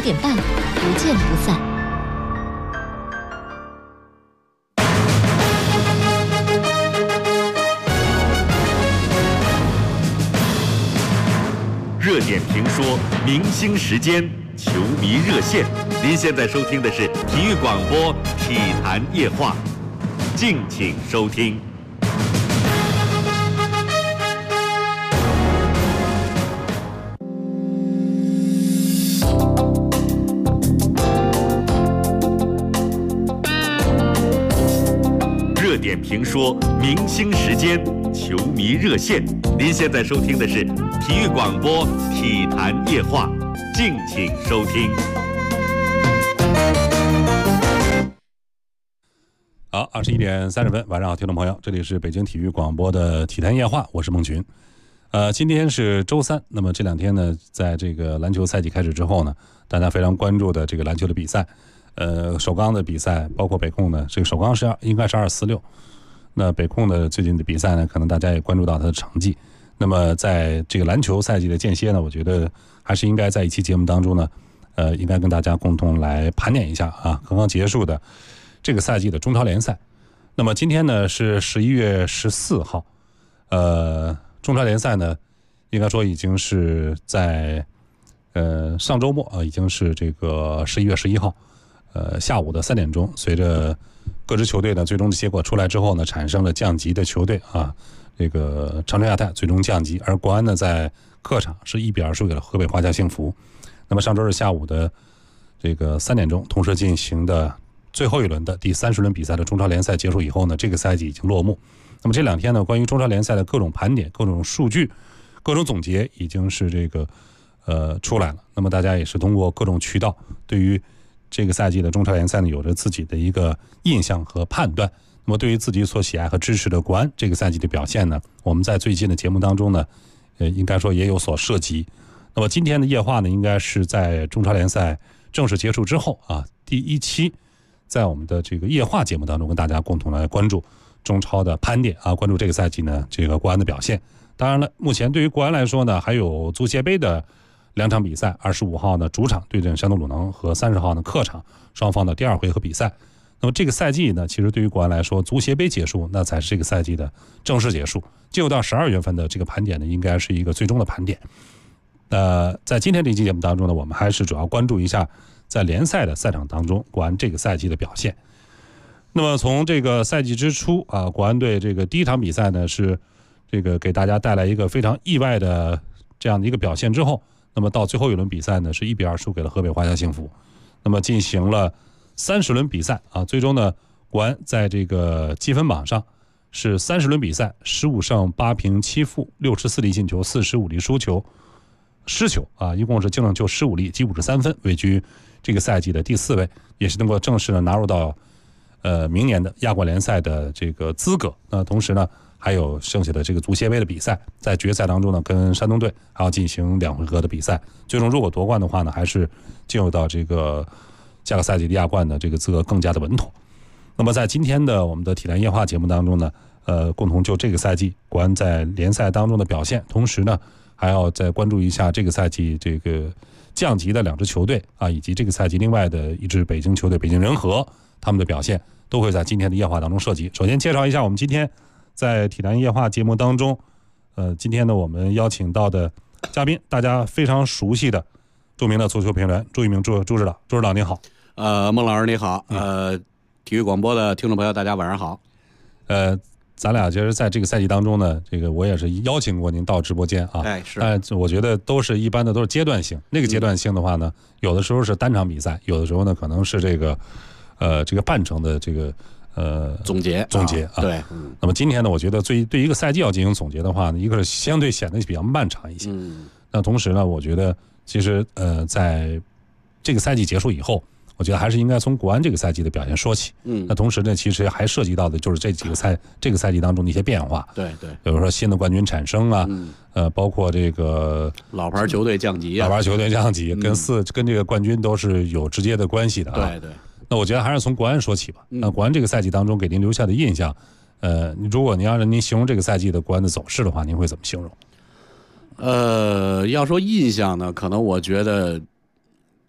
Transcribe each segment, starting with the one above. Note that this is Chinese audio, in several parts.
点半不见不散。 热点评说，明星时间，球迷热线。您现在收听的是体育广播《体坛夜话》，敬请收听。热点评说，明星时间，球迷热线。您现在收听的是体育广播《体坛夜话》，敬请收听。 好，21点30分，晚上好，听众朋友，这里是北京体育广播的《体坛夜话》，我是孟群。今天是周三，那么这两天呢，在这个篮球赛季开始之后呢，大家非常关注的这个篮球的比赛，首钢的比赛，包括北控的这个首钢应该是246。那北控的最近的比赛呢，可能大家也关注到它的成绩。那么在这个篮球赛季的间歇呢，我觉得还是应该在一期节目当中呢，应该跟大家共同来盘点一下啊，刚刚结束的这个赛季的中超联赛。那么今天呢是11月14号，中超联赛呢，应该说已经是在上周末已经是这个11月11号，下午的3点钟，随着各支球队呢最终的结果出来之后呢，产生了降级的球队啊，这个长春亚泰最终降级，而国安呢在客场是1-2输给了河北华夏幸福。那么上周日下午的这个3点钟同时进行的最后一轮的第30轮比赛的中超联赛结束以后呢，这个赛季已经落幕。那么这两天呢，关于中超联赛的各种盘点、各种数据、各种总结已经是这个出来了。那么大家也是通过各种渠道对于这个赛季的中超联赛呢，有着自己的一个印象和判断。那么对于自己所喜爱和支持的国安这个赛季的表现呢，我们在最近的节目当中呢，应该说也有所涉及。那么今天的夜话呢，应该是在中超联赛正式结束之后啊，第一期在我们的这个夜话节目当中跟大家共同来关注中超的盘点啊，关注这个赛季呢这个国安的表现。当然了，目前对于国安来说呢，还有足协杯的2场比赛，25号呢主场对阵山东鲁能和30号呢客场，双方的第2回合比赛。那么这个赛季呢，其实对于国安来说，足协杯结束那才是这个赛季的正式结束。进入到12月份的这个盘点呢，应该是一个最终的盘点。在今天这期节目当中呢，我们还是主要关注一下在联赛的赛场当中国安这个赛季的表现。那么从这个赛季之初啊，国安队这个第一场比赛呢是这个给大家带来一个非常意外的这样的一个表现之后，那么到最后一轮比赛呢是1-2输给了河北华夏幸福。那么进行了30轮比赛啊，最终呢国安在这个积分榜上是30轮比赛15胜8平7负，64粒进球，45粒输球失球啊，一共是净胜球15粒，积53分，位居这个赛季的第4位，也是能够正式的拿入到明年的亚冠联赛的这个资格。那同时呢，还有剩下的这个足协杯的比赛，在决赛当中呢，跟山东队还要进行2回合的比赛。最终如果夺冠的话呢，还是进入到这个下个赛季的亚冠的这个资格更加的稳妥。那么在今天的我们的体坛夜话节目当中呢，共同就这个赛季国安在联赛当中的表现，同时呢，还要再关注一下这个赛季这个降级的2支球队啊，以及这个赛季另外的一支北京球队北京人和他们的表现，都会在今天的夜话当中涉及。首先介绍一下我们今天在体坛夜话节目当中，今天呢我们邀请到的嘉宾，大家非常熟悉的著名的足球评论员朱一鸣朱指导。朱指导您好。 孟老师你好。体育广播的听众朋友大家晚上好。 咱俩其实在这个赛季当中呢，这个我也是邀请过您到直播间啊。 是。 但我觉得都是一般的都是阶段性，那个阶段性的话呢，有的时候是单场比赛，有的时候呢可能是这个半程的这个总结啊。对。那么今天呢，我觉得对一个赛季要进行总结的话呢，一个是相对显得比较漫长一些。那同时呢，我觉得其实在这个赛季结束以后，我觉得还是应该从国安这个赛季的表现说起。那同时呢，其实还涉及到的就是这个赛季当中的一些变化。 对， 比如说新的冠军产生啊，包括这个老牌球队降级啊， 跟这个冠军都是有直接的关系的啊。 对。 那我觉得还是从国安说起吧。那国安这个赛季当中给您留下的印象，如果您要让您形容这个赛季的国安的走势的话，您会怎么形容？ 要说印象呢，可能我觉得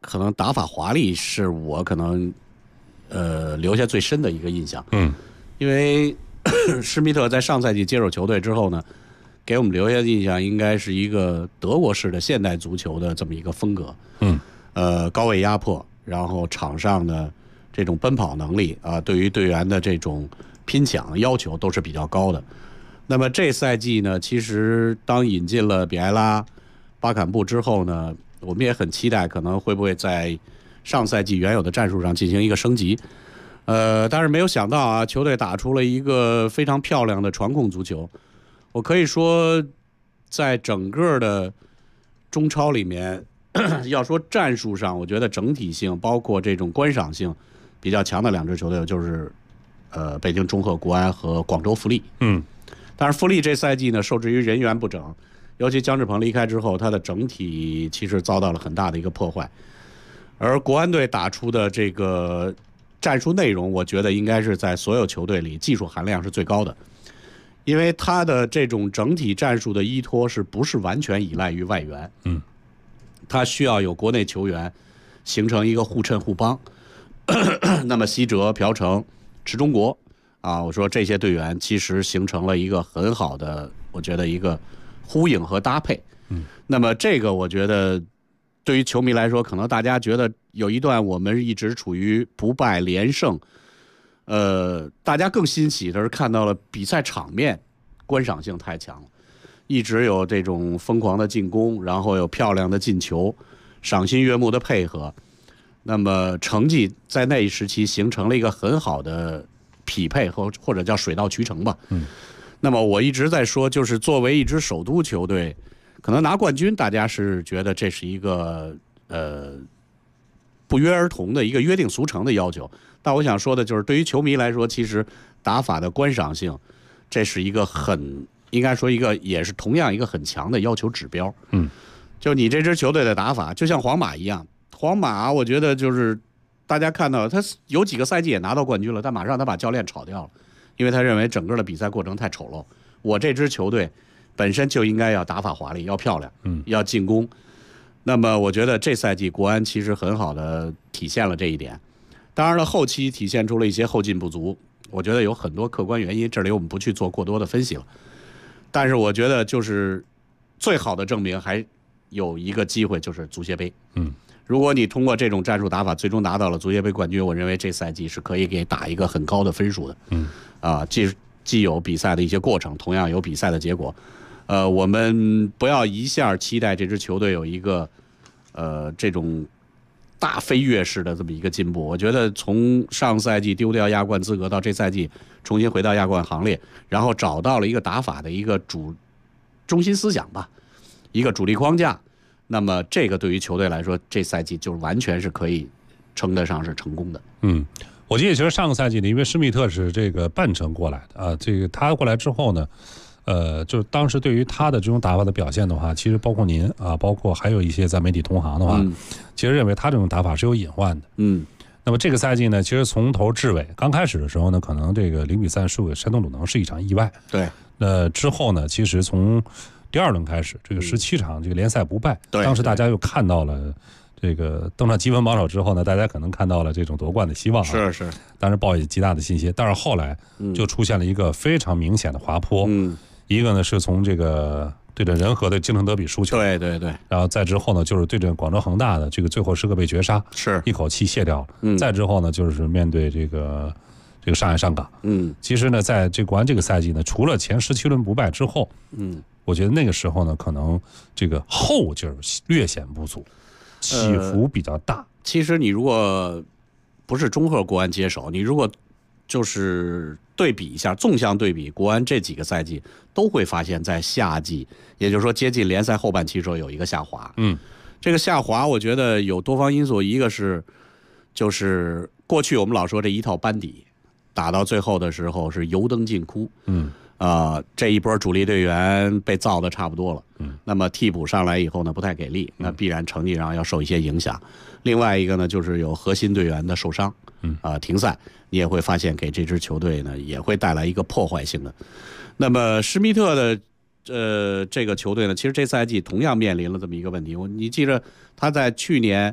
可能打法华丽是我可能留下最深的一个印象。因为施密特在上赛季接手球队之后呢，给我们留下的印象应该是一个德国式的现代足球的这么一个风格。高位压迫，然后场上的这种奔跑能力啊，对于队员的这种拼抢要求都是比较高的。那么这赛季呢，其实当引进了比埃拉、巴坎布之后呢，我们也很期待可能会不会在上赛季原有的战术上进行一个升级。但是没有想到啊，球队打出了一个非常漂亮的传控足球。我可以说，在整个的中超里面，要说战术上，我觉得整体性包括这种观赏性比较强的两支球队就是北京中赫国安和广州富力。但是富力这赛季呢，受制于人员不整，尤其姜志鹏离开之后，他的整体其实遭到了很大的一个破坏。而国安队打出的这个战术内容，我觉得应该是在所有球队里技术含量是最高的，因为他的这种整体战术的依托是不是完全依赖于外援？他需要有国内球员形成一个互衬互帮。那么西哲、朴成、池忠国啊，我说这些队员其实形成了一个很好的，我觉得一个呼应和搭配。那么这个我觉得对于球迷来说，可能大家觉得有一段我们一直处于不败连胜，大家更欣喜的是看到了比赛场面观赏性太强了，一直有这种疯狂的进攻，然后有漂亮的进球，赏心悦目的配合。那么成绩在那一时期形成了一个很好的匹配或者叫水到渠成吧。那么我一直在说，就是作为一支首都球队，可能拿冠军，大家是觉得这是一个不约而同的一个约定俗成的要求。但我想说的就是，对于球迷来说，其实打法的观赏性，这是一个应该说一个也是同样一个很强的要求指标。就你这支球队的打法，就像皇马一样，皇马我觉得就是大家看到他有几个赛季也拿到冠军了，但马上他把教练炒掉了，因为他认为整个的比赛过程太丑陋。我这支球队本身就应该要打法华丽，要漂亮，要进攻。那么我觉得这赛季国安其实很好的体现了这一点。当然了，后期体现出了一些后劲不足，我觉得有很多客观原因，这里我们不去做过多的分析了。但是我觉得就是最好的证明还有一个机会，就是足协杯。如果你通过这种战术打法最终拿到了足协杯冠军，我认为这赛季是可以给打一个很高的分数的。既有比赛的一些过程，同样有比赛的结果。我们不要一下期待这支球队有一个这种大飞跃式的这么一个进步。我觉得从上赛季丢掉亚冠资格到这赛季重新回到亚冠行列，然后找到了一个打法的一个中心思想吧，一个主力框架。那么这个对于球队来说，这赛季就完全是可以称得上是成功的。 我记得其实上个赛季呢，因为施密特是这个半程过来的啊，这个他过来之后呢，就是当时对于他的这种打法的表现的话，其实包括您啊，包括还有一些在媒体同行的话，其实认为他这种打法是有隐患的。那么这个赛季呢，其实从头至尾，刚开始的时候呢，可能这个0-3输给山东鲁能是一场意外。 对。 那之后呢，其实从第二轮开始，这个17场这个联赛不败，当时大家又看到了这个登上积分榜首之后呢，大家可能看到了这种夺冠的希望啊。 是。 当时抱有极大的信心，但是后来就出现了一个非常明显的滑坡。一个呢是从这个对阵仁和的京城德比输球， 对， 然后再之后呢就是对阵广州恒大的这个最后时刻被绝杀， 是一口气卸掉了。再之后呢就是面对这个上海上港。其实呢在这国安这个赛季呢，除了前17轮不败之后，我觉得那个时候呢可能这个后劲儿略显不足，起伏比较大。 其实你如果不是中赫国安接手，你如果就是对比一下，纵向对比国安这几个赛季，都会发现在夏季，也就是说接近联赛后半期的时候有一个下滑。这个下滑我觉得有多方因素，一个是就是过去我们老说这一套班底打到最后的时候是油灯尽枯。这一波主力队员被造的差不多了。那么替补上来以后呢不太给力，那必然成绩上要受一些影响。另外一个呢就是有核心队员的受伤，停赛，你也会发现给这支球队呢也会带来一个破坏性的。那么施密特的这个球队呢，其实这赛季同样面临了这么一个问题。你记着他在去年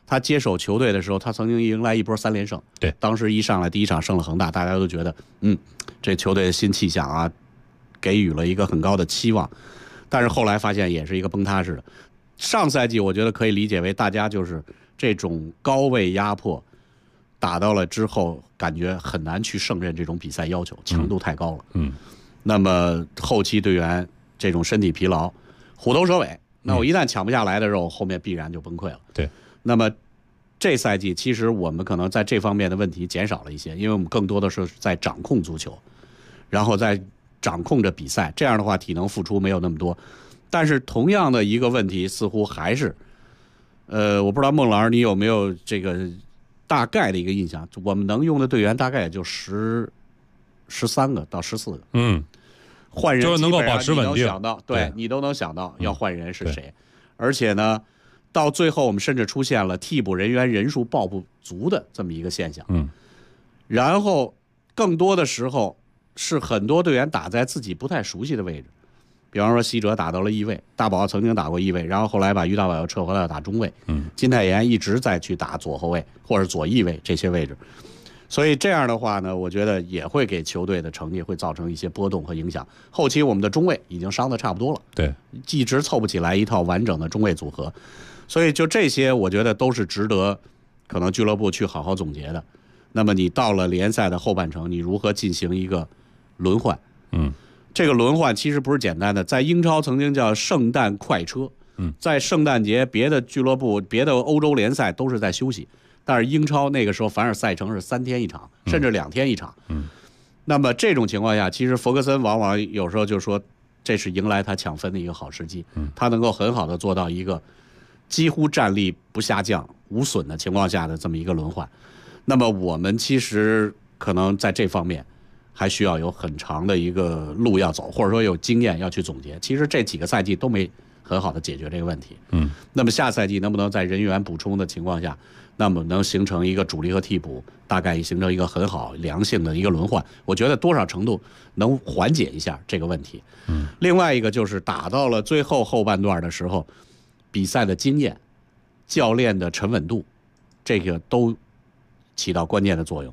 他接手球队的时候，他曾经迎来一波3连胜。 对， 当时一上来第一场胜了恒大，大家都觉得，这球队的新气象啊，给予了一个很高的期望。但是后来发现也是一个崩塌式的。上赛季我觉得可以理解为大家就是这种高位压迫打到了之后，感觉很难去胜任这种比赛要求，强度太高了。那么后期队员这种身体疲劳，虎头蛇尾。那我一旦抢不下来的时候，后面必然就崩溃了。 对。 那么这赛季其实我们可能在这方面的问题减少了一些，因为我们更多的是在掌控足球，然后在掌控着比赛，这样的话体能付出没有那么多。但是同样的一个问题似乎还是，我不知道孟老师你有没有这个大概的一个印象，我们能用的队员大概也就13个到14个。换人就是能够保持稳定， 对，你都能想到要换人是谁。而且呢，到最后我们甚至出现了替补人员人数报不足的这么一个现象。然后更多的时候是很多队员打在自己不太熟悉的位置，比方说西哲打到了翼位，大宝曾经打过翼位，然后后来把于大宝又撤回来打中位。金泰妍一直在去打左后卫或者左翼位这些位置。所以这样的话呢，我觉得也会给球队的成绩会造成一些波动和影响。后期我们的中卫已经伤得差不多了， 对， 一直凑不起来一套完整的中卫组合，所以就这些，我觉得都是值得可能俱乐部去好好总结的。那么你到了联赛的后半程，你如何进行一个轮换？这个轮换其实不是简单的，在英超曾经叫圣诞快车。在圣诞节，别的俱乐部、别的欧洲联赛都是在休息。但是英超那个时候凡尔赛程是3天一场，甚至2天一场。那么这种情况下，其实弗格森往往有时候就说，这是迎来他抢分的一个好时机。他能够很好的做到一个几乎战力不下降、无损的情况下的这么一个轮换。那么我们其实可能在这方面还需要有很长的一个路要走，或者说有经验要去总结。其实这几个赛季都没很好的解决这个问题。那么下赛季能不能在人员补充的情况下，那么能形成一个主力和替补，大概形成一个很好良性的一个轮换，我觉得多少程度能缓解一下这个问题。另外一个就是打到了最后后半段的时候，比赛的经验、教练的沉稳度，这个都起到关键的作用。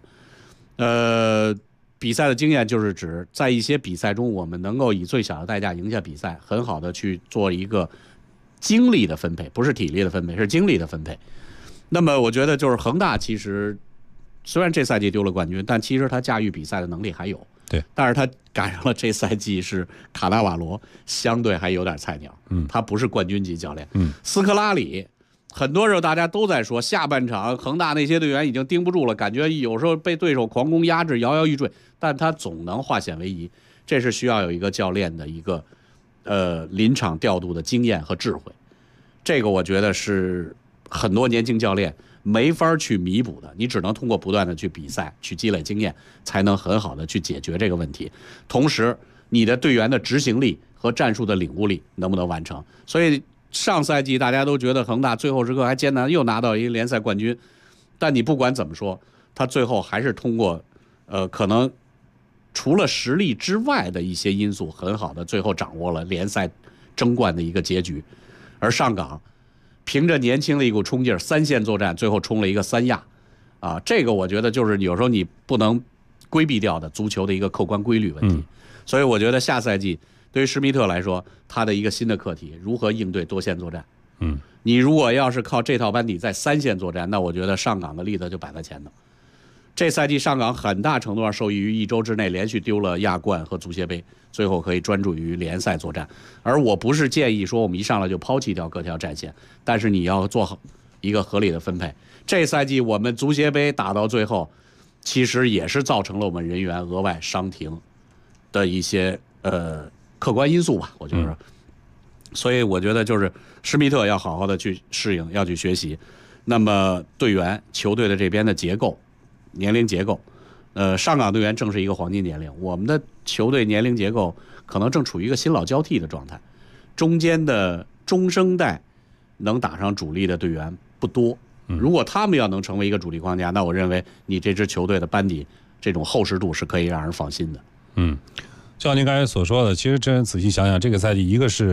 比赛的经验就是指在一些比赛中，我们能够以最小的代价赢下比赛，很好的去做一个精力的分配，不是体力的分配，是精力的分配。那么我觉得就是恒大其实虽然这赛季丢了冠军，但其实他驾驭比赛的能力还有。 对， 但是他赶上了这赛季是卡纳瓦罗，相对还有点菜鸟。他不是冠军级教练。斯科拉里，很多时候大家都在说下半场恒大那些队员已经盯不住了，感觉有时候被对手狂攻压制，摇摇欲坠，但他总能化险为夷。这是需要有一个教练的一个临场调度的经验和智慧。这个我觉得是很多年轻教练没法去弥补的，你只能通过不断的去比赛，去积累经验，才能很好的去解决这个问题。同时，你的队员的执行力和战术的领悟力能不能完成？所以上赛季大家都觉得恒大最后时刻还艰难又拿到一个联赛冠军，但你不管怎么说，他最后还是通过可能除了实力之外的一些因素，很好的最后掌握了联赛争冠的一个结局。而上港凭着年轻的一股冲劲儿，3线作战，最后冲了一个3亚，这个我觉得就是有时候你不能规避掉的足球的一个客观规律问题。所以我觉得下赛季对于施密特来说，他的一个新的课题，如何应对多线作战。你如果要是靠这套班底在3线作战，那我觉得上港的例子就摆在前头。这赛季上港很大程度上受益于1周之内连续丢了亚冠和足协杯，最后可以专注于联赛作战。而我不是建议说我们一上来就抛弃掉各条战线，但是你要做好一个合理的分配。这赛季我们足协杯打到最后，其实也是造成了我们人员额外伤停的一些客观因素吧，我觉得。所以我觉得就是施密特要好好的去适应，要去学习。那么队员球队的这边的结构年龄结构，上港队员正是一个黄金年龄，我们的球队年龄结构可能正处于一个新老交替的状态，中间的中生代能打上主力的队员不多。如果他们要能成为一个主力框架，那我认为你这支球队的班底这种厚实度是可以让人放心的。 就像您刚才所说的，其实真仔细想想，这个赛季一个是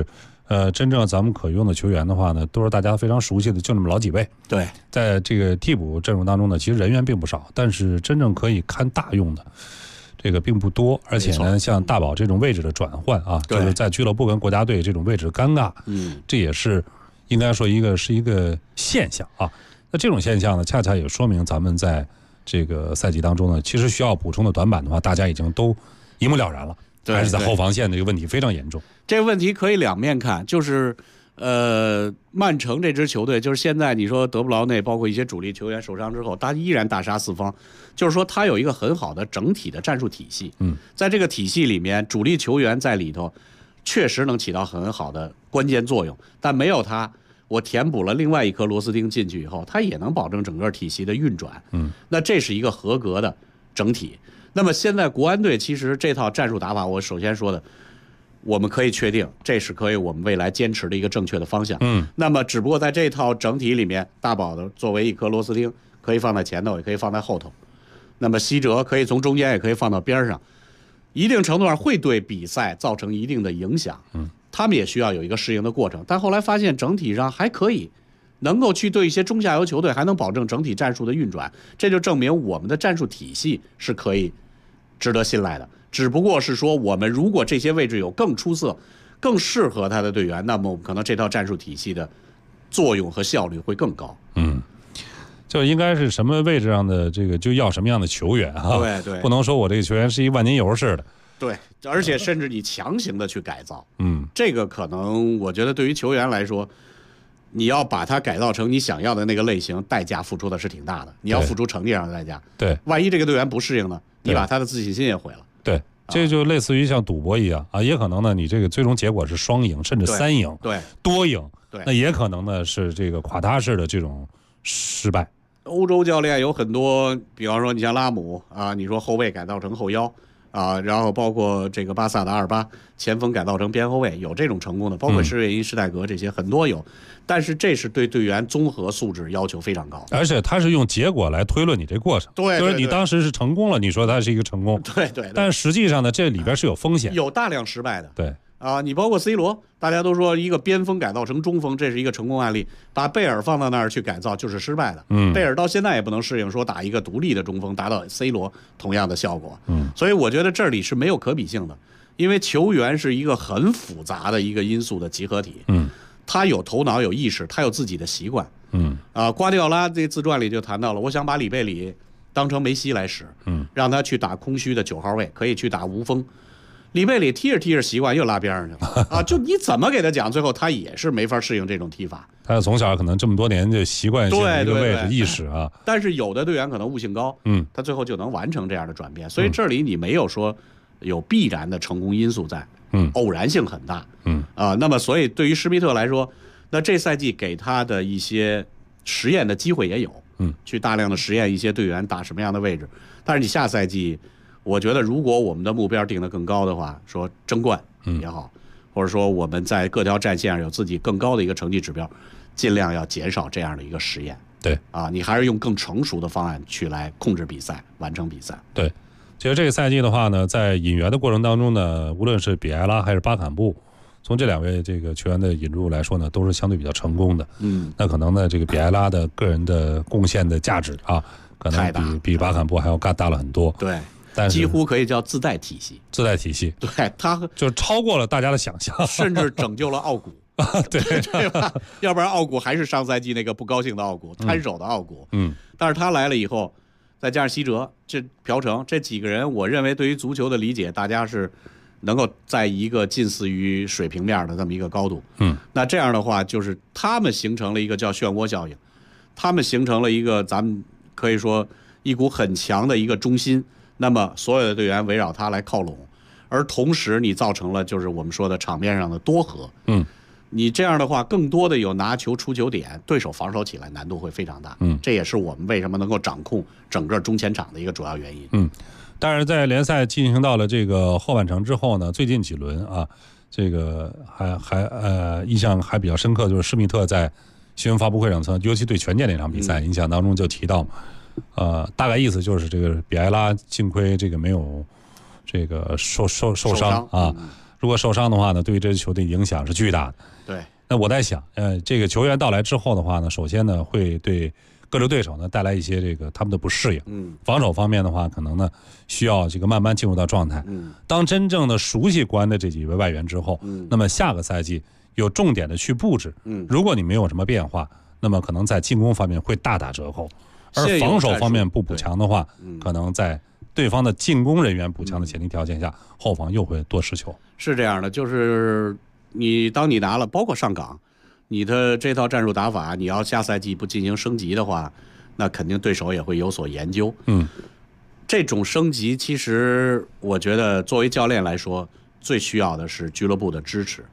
真正咱们可用的球员的话呢，都是大家非常熟悉的，就那么老几位。 对， 在这个替补阵容当中呢，其实人员并不少，但是真正可以看大用的这个并不多。而且呢，像大宝这种位置的转换啊，就是在俱乐部跟国家队这种位置的尴尬，这也是应该说是一个现象啊。那这种现象呢，恰恰也说明咱们在这个赛季当中呢，其实需要补充的短板的话，大家已经都一目了然了。还是在后防线的一个问题非常严重。 这个问题可以两面看，就是曼城这支球队，就是现在你说德布劳内包括一些主力球员受伤之后，他依然大杀四方，就是说他有一个很好的整体的战术体系。在这个体系里面，主力球员在里头确实能起到很好的关键作用，但没有他，我填补了另外一颗螺丝钉进去以后，他也能保证整个体系的运转。那这是一个合格的整体。那么现在国安队其实这套战术打法，我首先说的，我们可以确定这是可以我们未来坚持的一个正确的方向。那么只不过在这套整体里面，大宝的作为一颗螺丝钉，可以放在前头，也可以放在后头。那么西哲可以从中间，也可以放到边上，一定程度上会对比赛造成一定的影响。他们也需要有一个适应的过程，但后来发现整体上还可以。能够去对一些中下游球队还能保证整体战术的运转，这就证明我们的战术体系是可以值得信赖的。只不过是说，我们如果这些位置有更出色、更适合他的队员，那么我们可能这套战术体系的作用和效率会更高。 就应该是什么位置上的这个就要什么样的球员啊？ 对， 不能说我这个球员是一万年油似的。 对，而且甚至你强行的去改造，这个可能我觉得对于球员来说。你要把它改造成你想要的那个类型，代价付出的是挺大的。你要付出成绩上的代价。 对， 万一这个队员不适应呢？你把他的自信心也毁了。 对，这就类似于像赌博一样啊，也可能呢，你这个最终结果是双赢，甚至三赢， 对， 多赢， 对， 那也可能呢是这个垮塌式的这种失败。 欧洲教练有很多，比方说你像拉姆啊，你说后卫改造成后腰。然后包括这个巴萨的2-8前锋改造成边后卫，有这种成功的，包括施魏因、施泰格这些很多有，但是这是对队员综合素质要求非常高， 而且他是用结果来推论你这过程， 对， 就是你当时是成功了，你说它是一个成功， 对， 但实际上呢，这里边是有风险， 有大量失败的， 对。 你包括 C 罗，大家都说一个边锋改造成中锋，这是一个成功案例。把贝尔放到那儿去改造就是失败的。贝尔到现在也不能适应说打一个独立的中锋达到 C 罗同样的效果。所以我觉得这里是没有可比性的，因为球员是一个很复杂的一个因素的集合体。他有头脑有意识，他有自己的习惯。瓜迪奥拉这自传里就谈到了，我想把里贝里当成梅西来使，让他去打空虚的9号位，可以去打无锋。里贝里踢着习惯又拉边上去了就你怎么给他讲，最后他也是没法适应这种踢法。 他从小可能这么多年就习惯性的一个位置意识啊。 但是有的队员可能悟性高，他最后就能完成这样的转变。所以这里你没有说有必然的成功因素在，偶然性很大，那么所以对于施密特来说，那这赛季给他的一些实验的机会也有，去大量的实验一些队员打什么样的位置。但是你下赛季。我觉得，如果我们的目标定得更高的话，说争冠也好，或者说我们在各条战线上有自己更高的一个成绩指标，尽量要减少这样的一个实验。 对你还是用更成熟的方案去来控制比赛，完成比赛。 对，其实这个赛季的话呢，在引援的过程当中呢，无论是比埃拉还是巴坎布，从这2位这个球员的引入来说呢，都是相对比较成功的。那可能呢，这个比埃拉的个人的贡献的价值可能比巴坎布还要大了很多。 对。 但是几乎可以叫自带体系，对，他就超过了大家的想象， 甚至拯救了奥古对吧？要不然奥古还是上赛季那个不高兴的奥古，摊手的奥古。但是他来了以后，再加上西哲、朴成这几个人，我认为对于足球的理解，大家是能够在一个近似于水平面的这么一个高度。那这样的话，就是他们形成了一个叫漩涡效应，他们形成了一个咱们可以说一股很强的一个中心。那么所有的队员围绕他来靠拢，而同时你造成了就是我们说的场面上的多核。你这样的话，更多的有拿球出球点，对手防守起来难度会非常大。这也是我们为什么能够掌控整个中前场的一个主要原因。 但是在联赛进行到了这个后半程之后呢，最近几轮这个印象还比较深刻，就是施密特在新闻发布会上尤其对权健那场比赛印象当中就提到大概意思就是这个比埃拉幸亏这个没有这个受伤如果受伤的话呢，对于这支球队影响是巨大的。 对。 那我在想，这个球员到来之后的话呢，首先呢会对各支对手呢带来一些这个他们的不适应。防守方面的话，可能呢需要这个慢慢进入到状态。当真正的熟悉国安的这几位外援之后，那么下个赛季有重点的去布置。如果你没有什么变化，那么可能在进攻方面会大打折扣，而防守方面不补强的话，可能在对方的进攻人员补强的前提条件下，后防又会多失球。 是这样的，就是当你拿了包括上港，你的这套战术打法，你要下赛季不进行升级的话，那肯定对手也会有所研究。这种升级其实我觉得作为教练来说，最需要的是俱乐部的支持。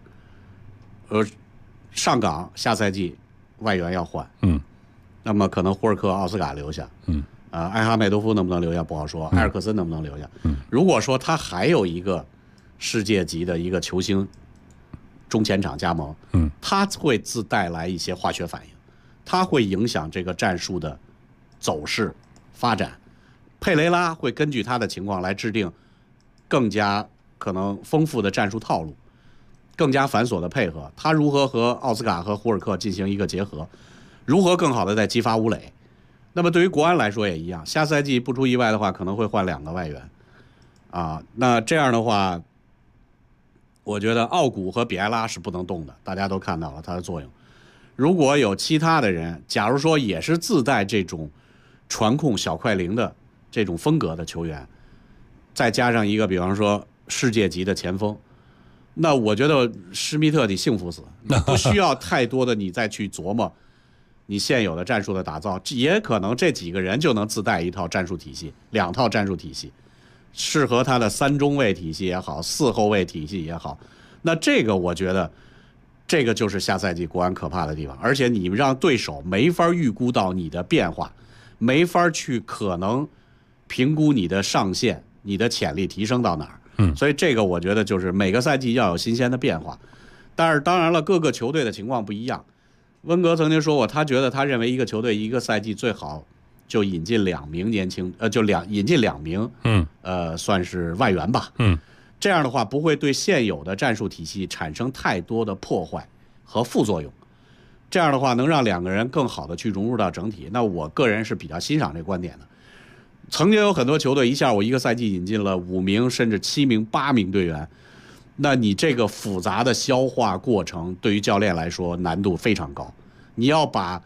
上港下赛季外援要换，那么可能霍尔克、奥斯卡留下，埃哈迈多夫能不能留下不好说，埃尔克森能不能留下？如果说他还有一个世界级的一个球星中前场加盟，他会自带来一些化学反应，他会影响这个战术的走势发展。佩雷拉会根据他的情况来制定更加可能丰富的战术套路，更加繁琐的配合。他如何和奥斯卡和胡尔克进行一个结合，如何更好的再激发吴磊。那么对于国安来说也一样，下赛季不出意外的话，可能会换2个外援那这样的话，我觉得奥古和比埃拉是不能动的，大家都看到了它的作用。如果有其他的人，假如说也是自带这种传控小快灵的这种风格的球员，再加上一个比方说世界级的前锋，那我觉得施密特你幸福死，不需要太多的你再去琢磨你现有的战术的打造，也可能这几个人就能自带一套战术体系，2套战术体系，适合他的3中卫体系也好，4后卫体系也好。那这个我觉得这个就是下赛季国安可怕的地方，而且你让对手没法预估到你的变化，没法去可能评估你的上限，你的潜力提升到哪儿。所以这个我觉得就是每个赛季要有新鲜的变化。但是当然了，各个球队的情况不一样。温格曾经说过，他觉得他认为一个球队一个赛季最好就引进2名年轻，引进2名，算是外援吧。这样的话不会对现有的战术体系产生太多的破坏和副作用。这样的话能让2个人更好的去融入到整体。那我个人是比较欣赏这观点的。曾经有很多球队一下我一个赛季引进了5名甚至7名、8名队员，那你这个复杂的消化过程对于教练来说难度非常高。你要把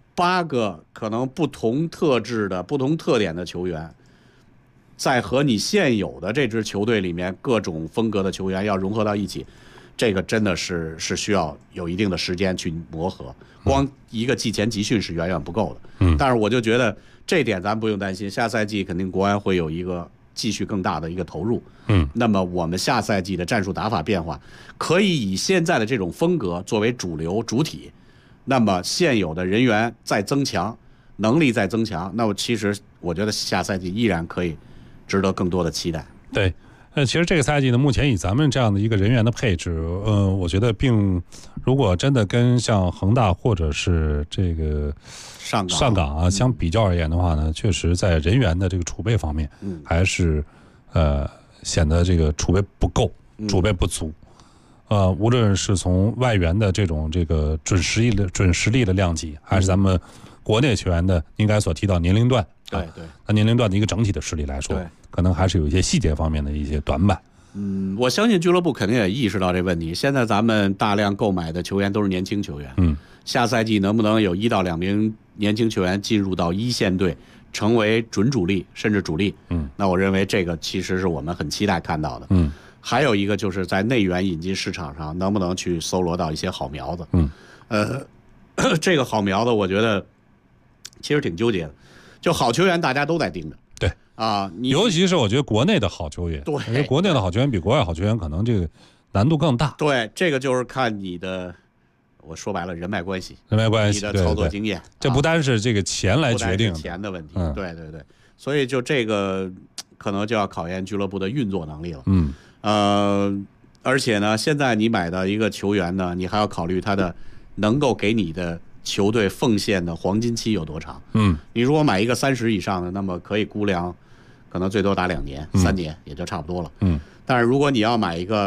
8个可能不同特质的不同特点的球员，在和你现有的这支球队里面各种风格的球员要融合到一起，这个真的是需要有一定的时间去磨合，光一个季前集训是远远不够的。但是我就觉得这点咱不用担心，下赛季肯定国安会有一个继续更大的一个投入。那么我们下赛季的战术打法变化可以以现在的这种风格作为主流主体，那么现有的人员再增强，能力再增强，那其实我觉得下赛季依然可以值得更多的期待。 对，其实这个赛季呢，目前以咱们这样的一个人员的配置，我觉得如果真的跟像恒大或者是这个上港相比较而言的话呢，确实在人员的这个储备方面，还是显得这个储备不够，储备不足。无论是从外援的这个准实力的量级，还是咱们国内球员的应该所提到年龄段， 对， 那年龄段的一个整体的实力来说，可能还是有一些细节方面的一些短板。 我相信俱乐部肯定也意识到这问题。现在咱们大量购买的球员都是年轻球员，下赛季能不能有1到2名年轻球员进入到一线队，成为准主力甚至主力？那我认为这个其实是我们很期待看到的。还有一个就是在内援引进市场上能不能去搜罗到一些好苗子。这个好苗子我觉得其实挺纠结的，就好球员大家都在盯着。 对尤其是我觉得国内的好球员，对，因为国内的好球员比国外好球员可能这个难度更大。 对，这个就是看你的，我说白了人脉关系，你的操作经验， 这不单是这个钱来决定钱的问题。对，所以就这个可能就要考验俱乐部的运作能力了。而且呢，现在你买的一个球员呢，你还要考虑他的能够给你的球队奉献的黄金期有多长。你如果买一个30以上的，那么可以估量可能最多打2年、3年也就差不多了。但是如果你要买一个可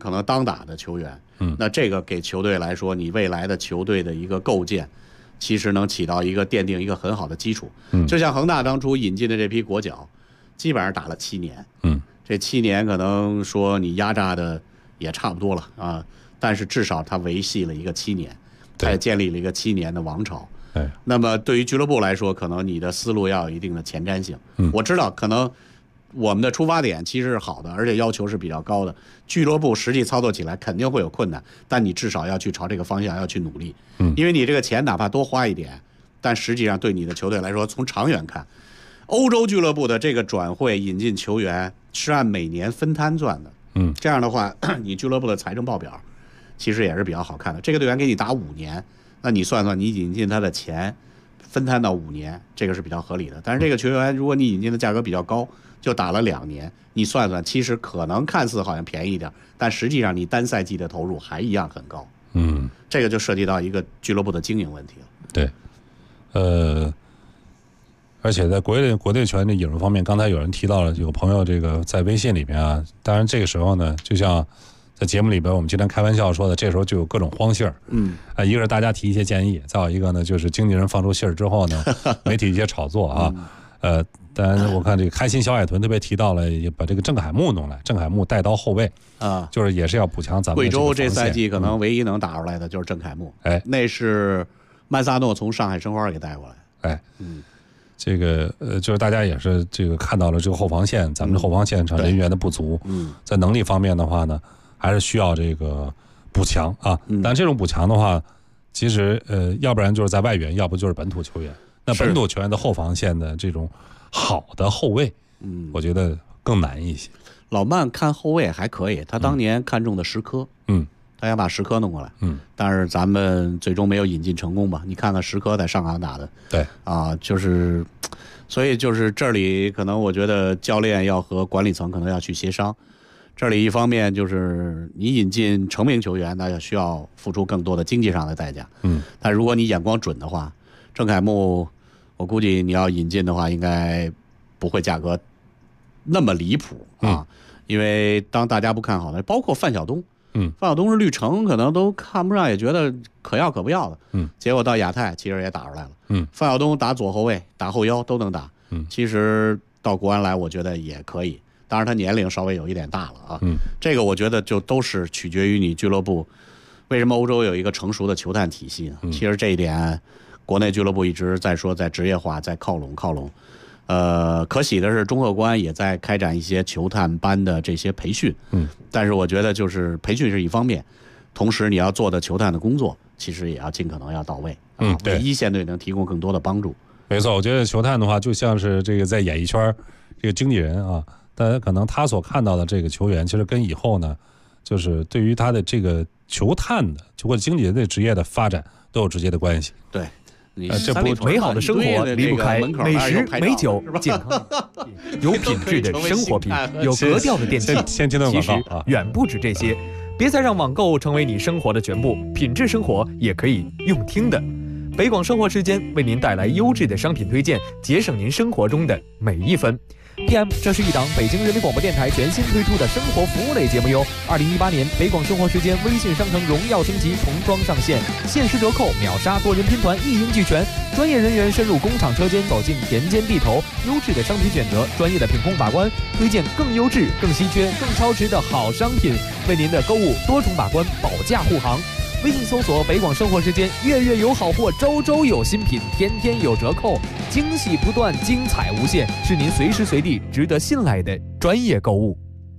可能当打的球员，那这个给球队来说，你未来的球队的一个构建，其实能起到一个奠定一个很好的基础。就像恒大当初引进的这批国脚，基本上打了7年，这7年可能说你压榨的也差不多了啊，但是至少他维系了一个7年，他也建立了一个7年的王朝。那么对于俱乐部来说，可能你的思路要有一定的前瞻性。我知道可能我们的出发点其实是好的，而且要求是比较高的。俱乐部实际操作起来肯定会有困难，但你至少要去朝这个方向要去努力。因为你这个钱哪怕多花一点，但实际上对你的球队来说，从长远看，欧洲俱乐部的这个转会引进球员是按每年分摊赚的。这样的话，你俱乐部的财政报表其实也是比较好看的。这个队员给你打5年，那你算算你引进他的钱分摊到5年，这个是比较合理的。但是这个球员如果你引进的价格比较高，就打了2年，你算算，其实可能看似好像便宜一点，但实际上你单赛季的投入还一样很高。这个就涉及到一个俱乐部的经营问题了。 对，而且在国内球员的引入方面，刚才有人提到了，有朋友这个在微信里边啊，当然这个时候呢，就像在节目里边我们经常开玩笑说的，这时候就有各种荒信儿。一个是大家提一些建议，再有一个呢就是经纪人放出信儿之后呢，媒体一些炒作啊。当然我看这个开心小海豚特别提到了，也把这个郑海木弄来，郑海木带刀后卫啊，就是也是要补强咱们贵州这赛季可能唯一能打出来的就是郑海木。那是曼萨诺从上海申花给带过来。 这个就是大家也是这个看到了这个后防线，咱们的后防线上人员的不足，在能力方面的话呢，还是需要这个补强啊。但这种补强的话，其实要不然就是在外援，要不就是本土球员。那本土球员的后防线的这种好的后卫，我觉得更难一些。 老曼看后卫还可以，他当年看中的石科，他想把石科弄过来，但是咱们最终没有引进成功吧？你看看石科在上港打的， 对啊， 所以就是这里可能我觉得教练要和管理层可能要去协商。这里一方面就是你引进成名球员，那就需要付出更多的经济上的代价，但如果你眼光准的话，郑凯木，我估计你要引进的话，应该不会价格那么离谱啊，因为当大家不看好的，包括范晓东，范晓东是绿城，可能都看不上，也觉得可要可不要的，结果到亚太其实也打出来了，范晓东打左后卫、打后腰都能打，其实到国安来，我觉得也可以，当然他年龄稍微有一点大了啊，这个我觉得就都是取决于你俱乐部。为什么欧洲有一个成熟的球探体系呢？其实这一点。国内俱乐部一直在说，在职业化，在靠拢。可喜的是，中赫国安也在开展一些球探班的这些培训。但是我觉得就是培训是一方面，同时你要做的球探的工作，其实也要尽可能要到位。为一线队能提供更多的帮助。 没错，我觉得球探的话，就像是这个在演艺圈这个经纪人啊，但可能他所看到的这个球员，其实跟以后呢，就是对于他的这个球探的或者经纪人的职业的发展都有直接的关系。 对。 这不美好的生活离不开美食、美酒、健康、有品质的生活品、有格调的电器。其实远不止这些，别再让网购成为你生活的全部，品质生活也可以用听的。北广生活时间为您带来优质的商品推荐，节省您生活中的每一分。PM， 这是一档北京人民广播电台全新推出的生活服务类节目哟。2018年北广生活时间微信商城荣耀升级重装上线，限时折扣、秒杀、多人拼团一应俱全，专业人员深入工厂车间，走进田间地头，优质的商品选择，专业的品控把关，推荐更优质、更稀缺、更超值的好商品，为您的购物多重把关，保驾护航。微信搜索北广生活时间，月月有好货，周周有新品，天天有折扣，惊喜不断，精彩无限，是您随时随地值得信赖的专业购物。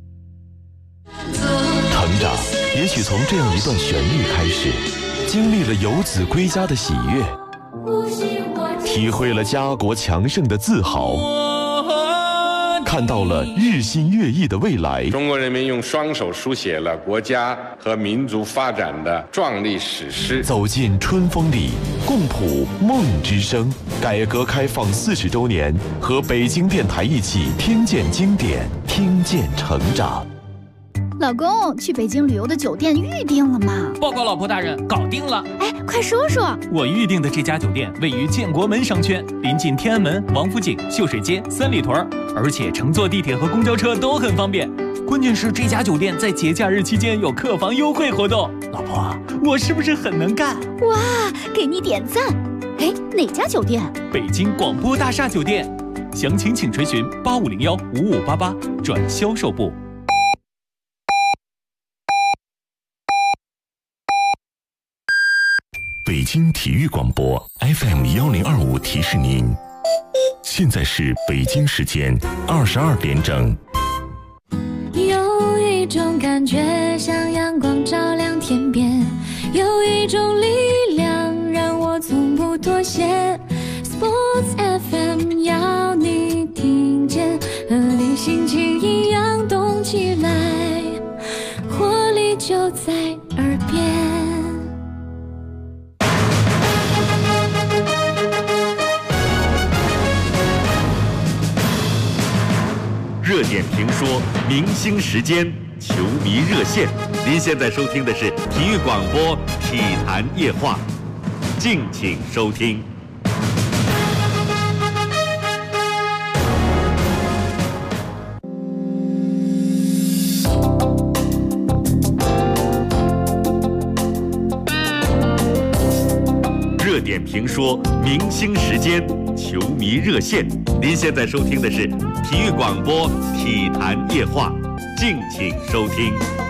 成长也许从这样一段旋律开始，经历了游子归家的喜悦，体会了家国强盛的自豪，看到了日新月异的未来。 中国人民用双手书写了国家和民族发展的壮丽史诗。 走进春风里，共谱梦之声。改革开放40周年，和北京电台一起听见经典，听见成长。 老公，去北京旅游的酒店预定了吗？ 报告老婆大人，搞定了。 哎，快说说。 我预定的这家酒店位于建国门商圈，临近天安门、王府井、秀水街、三里屯，而且乘坐地铁和公交车都很方便。 关键是这家酒店在节假日期间有客房优惠活动。老婆，我是不是很能干？ 哇，给你点赞！哎，哪家酒店？ 北京广播大厦酒店，详情请垂询85015588转销售部。 北京体育广播 FM1025提示您，现在是北京时间22点整。 有一种感觉像阳光照亮天边，有一种力量让我从不妥协。Sports FM 要你听见，和你心情一样动起来，活力就在耳边。 热点评说，明星时间，球迷热线。您现在收听的是体育广播《体坛夜话》，敬请收听。热点评说，明星时间，球迷热线。您现在收听的是体育广播《体坛夜话》，敬请收听。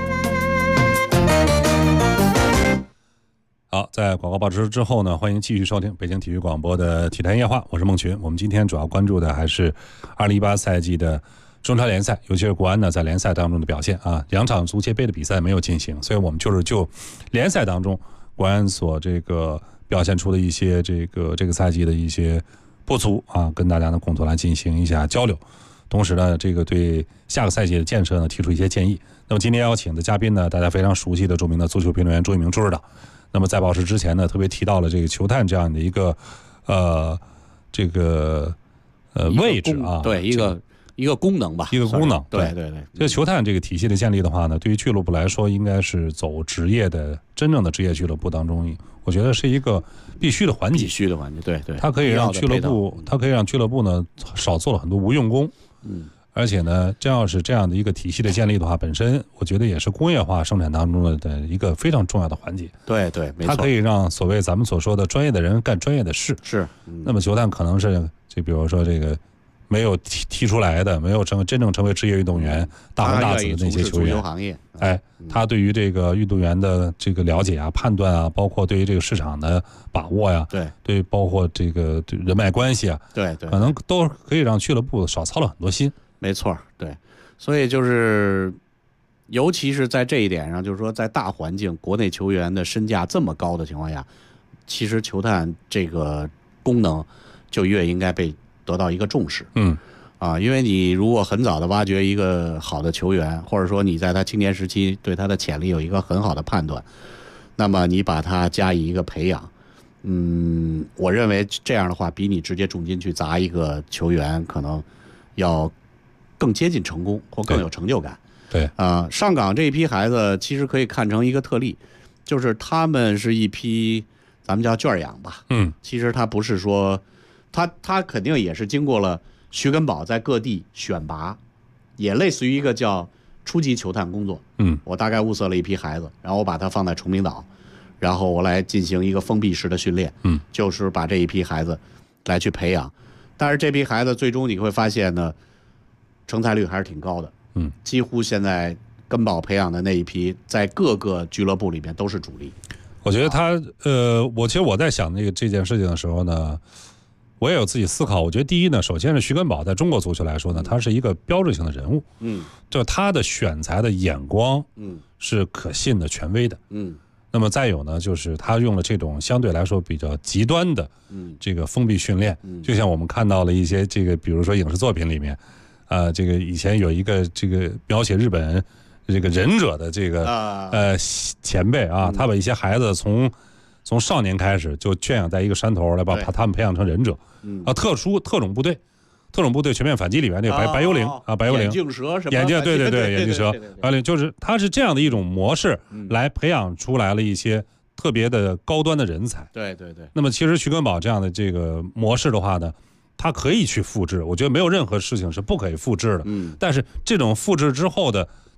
好，在广告报时之后呢，欢迎继续收听北京体育广播的《体坛夜话》，我是孟群。我们今天主要关注的还是2018赛季的中超联赛，尤其是国安呢在联赛当中的表现啊。2场足协杯的比赛没有进行，所以我们就联赛当中国安所这个表现出的一些这个赛季的一些不足啊，跟大家呢共同来进行一下交流，同时呢，这个对下个赛季的建设呢提出一些建议。那么今天邀请的嘉宾呢，大家非常熟悉的著名的足球评论员朱一鸣朱指导。那么在报时之前呢，特别提到了这个球探这样的一个位置啊， 对，一个功能吧， 一个功能， 对。 这球探这个体系的建立的话呢，对于俱乐部来说，应该是走职业的真正的职业俱乐部当中，我觉得是一个必须的环节， 对， 它可以让俱乐部呢少做了很多无用功，而且呢，真要是这样的一个体系的建立的话，本身我觉得也是工业化生产当中的一个非常重要的环节。 对，没错， 它可以让所谓咱们所说的专业的人干专业的事。 是， 那么球探可能是就比如说这个没有踢出来的，没有真正成为职业运动员、大红大紫的那些球员， 行业， 他对于这个运动员的这个了解啊、判断啊，包括对于这个市场的把握呀，对，包括这个人脉关系啊， 对， 可能都可以让俱乐部少操了很多心。 没错，对，所以就是尤其是在这一点上，就是说在大环境国内球员的身价这么高的情况下，其实球探这个功能就越应该被得到一个重视。因为你如果很早的挖掘一个好的球员，或者说你在他青年时期对他的潜力有一个很好的判断，那么你把他加以一个培养，我认为这样的话比你直接重金去砸一个球员可能要更接近成功或更有成就感。 对， 上港这一批孩子其实可以看成一个特例，就是他们是一批咱们叫圈养吧。其实他不是说他肯定也是经过了徐根宝在各地选拔，也类似于一个叫初级球探工作。我大概物色了一批孩子，然后我把它放在崇明岛，然后我来进行一个封闭式的训练。就是把这一批孩子来去培养，但是这批孩子最终你会发现呢，成才率还是挺高的。几乎现在根宝培养的那一批，在各个俱乐部里面都是主力。 我觉得他其实我在想这件事情的时候呢，我也有自己思考。我觉得第一呢，首先是徐根宝在中国足球来说呢，他是一个标志性的人物。就他的选材的眼光，是可信的、权威的。那么再有呢，就是他用了这种相对来说比较极端的这个封闭训练，就像我们看到了一些这个，比如说影视作品里面，这个以前有一个这个描写日本这个忍者的这个前辈啊，他把一些孩子从少年开始就圈养在一个山头来把他们培养成忍者。特种部队全面反击里面那个白幽灵啊，白幽灵眼镜蛇什么眼镜，对眼镜蛇，就是他是这样的一种模式来培养出来了一些特别的高端的人才。 对。 那么其实徐根宝这样的这个模式的话呢，他可以去复制，我觉得没有任何事情是不可以复制的。但是这种复制之后的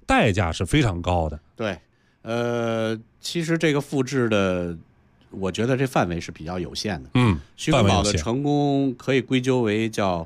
代价是非常高的。 对，其实这个复制的，我觉得这范围是比较有限的。徐根宝的成功可以归咎为叫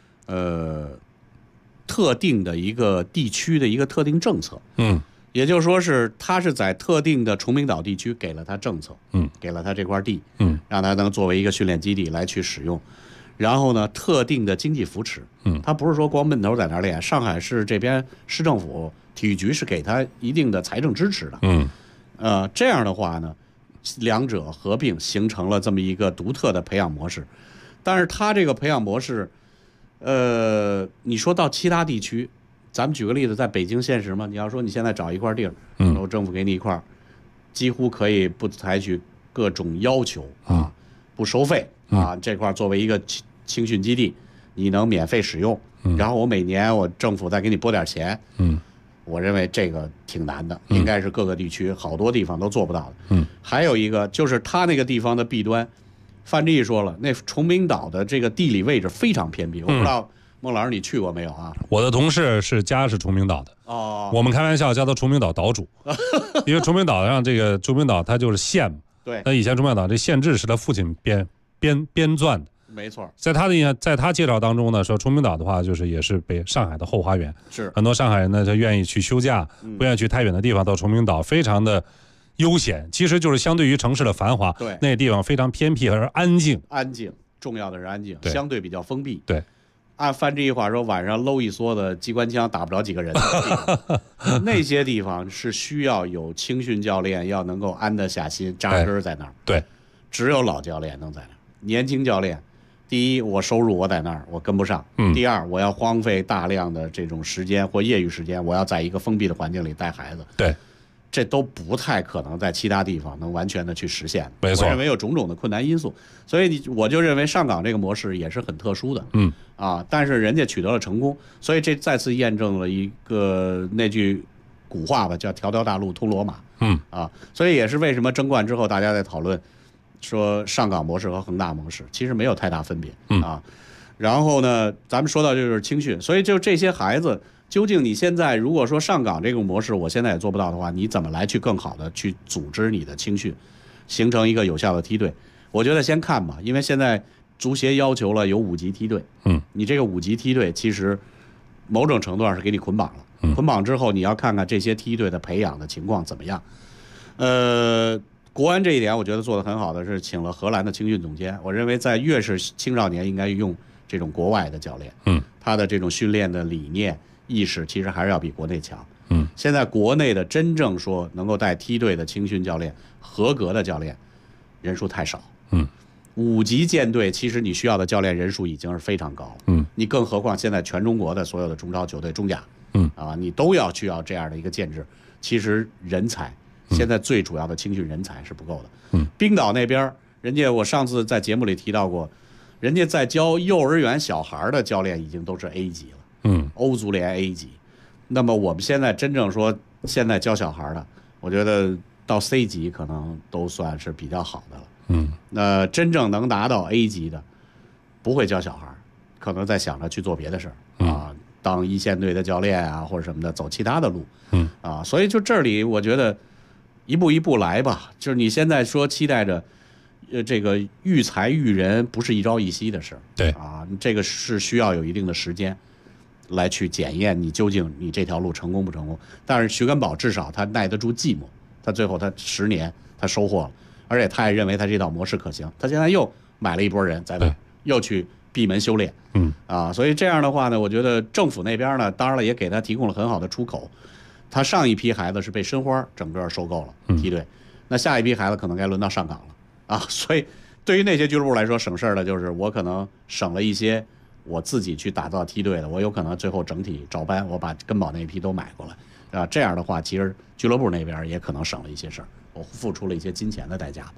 特定的一个地区的一个特定政策。也就是说是他是在特定的崇明岛地区给了他政策，给了他这块地，让他能作为一个训练基地来去使用。然后呢，特定的经济扶持，他不是说光闷头在那儿练。上海市这边市政府体育局是给他一定的财政支持的，这样的话呢，两者合并形成了这么一个独特的培养模式。但是他这个培养模式，你说到其他地区，咱们举个例子，在北京现实嘛，你要说你现在找一块地儿，然后政府给你一块，几乎可以不采取各种要求不收费这块作为一个青训基地，你能免费使用，然后我每年我政府再给你拨点钱，我认为这个挺难的，应该是各个地区好多地方都做不到的。还有一个就是他那个地方的弊端，范志毅说了，那崇明岛的这个地理位置非常偏僻，我不知道孟老师你去过没有啊？ 我的同事家是崇明岛的，我们开玩笑叫他崇明岛岛主，因为崇明岛上这个崇明岛它就是县嘛， 对， 那以前崇明岛这县志是他父亲编撰的。 没错， 在他介绍当中呢，说崇明岛的话，就是也是北上海的后花园， 是很多上海人呢，他愿意去休假，不愿意去太远的地方，到崇明岛非常的悠闲，其实就是相对于城市的繁华， 对， 那个地方非常偏僻而安静， 重要的是安静，相对比较封闭。 对， 按范志毅话说，晚上搂一梭子机关枪打不着几个人的地方那些地方是需要有青训教练要能够安得下心扎根在那儿。 对， 只有老教练能在那儿，年轻教练。第一，我收入我在那儿，我跟不上。第二，我要荒废大量的这种时间或业余时间，我要在一个封闭的环境里带孩子。 对， 这都不太可能在其他地方能完全的去实现。 没错， 我认为有种种的困难因素，所以我就认为上港这个模式也是很特殊的。但是人家取得了成功，所以这再次验证了一个那句古话吧，叫“条条大路通罗马”。所以也是为什么争冠之后大家在讨论。说上港模式和恒大模式其实没有太大分别然后呢，咱们说到就是青训，所以就这些孩子，究竟你现在如果说上港这个模式，我现在也做不到的话，你怎么来去更好的去组织你的青训，形成一个有效的梯队？我觉得先看吧，因为现在足协要求了有5级梯队，你这个5级梯队其实某种程度上是给你捆绑了，捆绑之后你要看看这些梯队的培养的情况怎么样，国安这一点我觉得做得很好的是请了荷兰的青训总监，我认为在越是青少年应该用这种国外的教练，他的这种训练的理念意识其实还是要比国内强。现在国内的真正说能够带梯队的青训教练，合格的教练人数太少。5级舰队其实你需要的教练人数已经是非常高了。你更何况现在全中国的所有的中超球队、中甲，你都要需要这样的一个建制，其实人才。现在最主要的青训人才是不够的。冰岛那边，人家我上次在节目里提到过，人家在教幼儿园小孩的教练已经都是 A 级了，欧足联 A 级。那么我们现在真正说现在教小孩的，我觉得到 C 级可能都算是比较好的了。那真正能拿到 A 级的，不会教小孩，可能在想着去做别的事儿当一线队的教练啊或者什么的，走其他的路。所以就这里我觉得。一步一步来吧，就是你现在说期待着，这个育才育人不是一朝一夕的事儿， 对这个是需要有一定的时间来去检验你究竟你这条路成功不成功。但是徐根宝至少他耐得住寂寞，他最后他10年他收获了，而且他也认为他这套模式可行，他现在又买了一波人在那又去闭门修炼，所以这样的话呢，我觉得政府那边呢，当然了也给他提供了很好的出口。他上一批孩子是被申花整个收购了梯队，那下一批孩子可能该轮到上港了所以对于那些俱乐部来说省事儿的就是我可能省了一些我自己去打造梯队的，我有可能最后整体照搬，我把根宝那一批都买过来这样的话其实俱乐部那边也可能省了一些事儿，我付出了一些金钱的代价。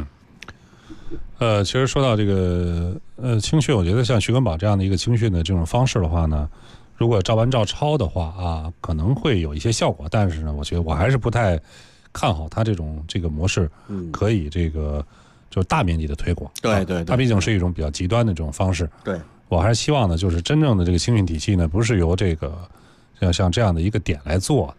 其实说到这个青训，我觉得像徐根宝这样的一个青训的这种方式的话呢，如果照搬照抄的话可能会有一些效果，但是呢，我觉得我还是不太看好他这个模式可以就大面积的推广。 对， 它毕竟是一种比较极端的这种方式。 对， 我还是希望呢，就是真正的这个青训体系呢，不是由这个像这样的一个点来做，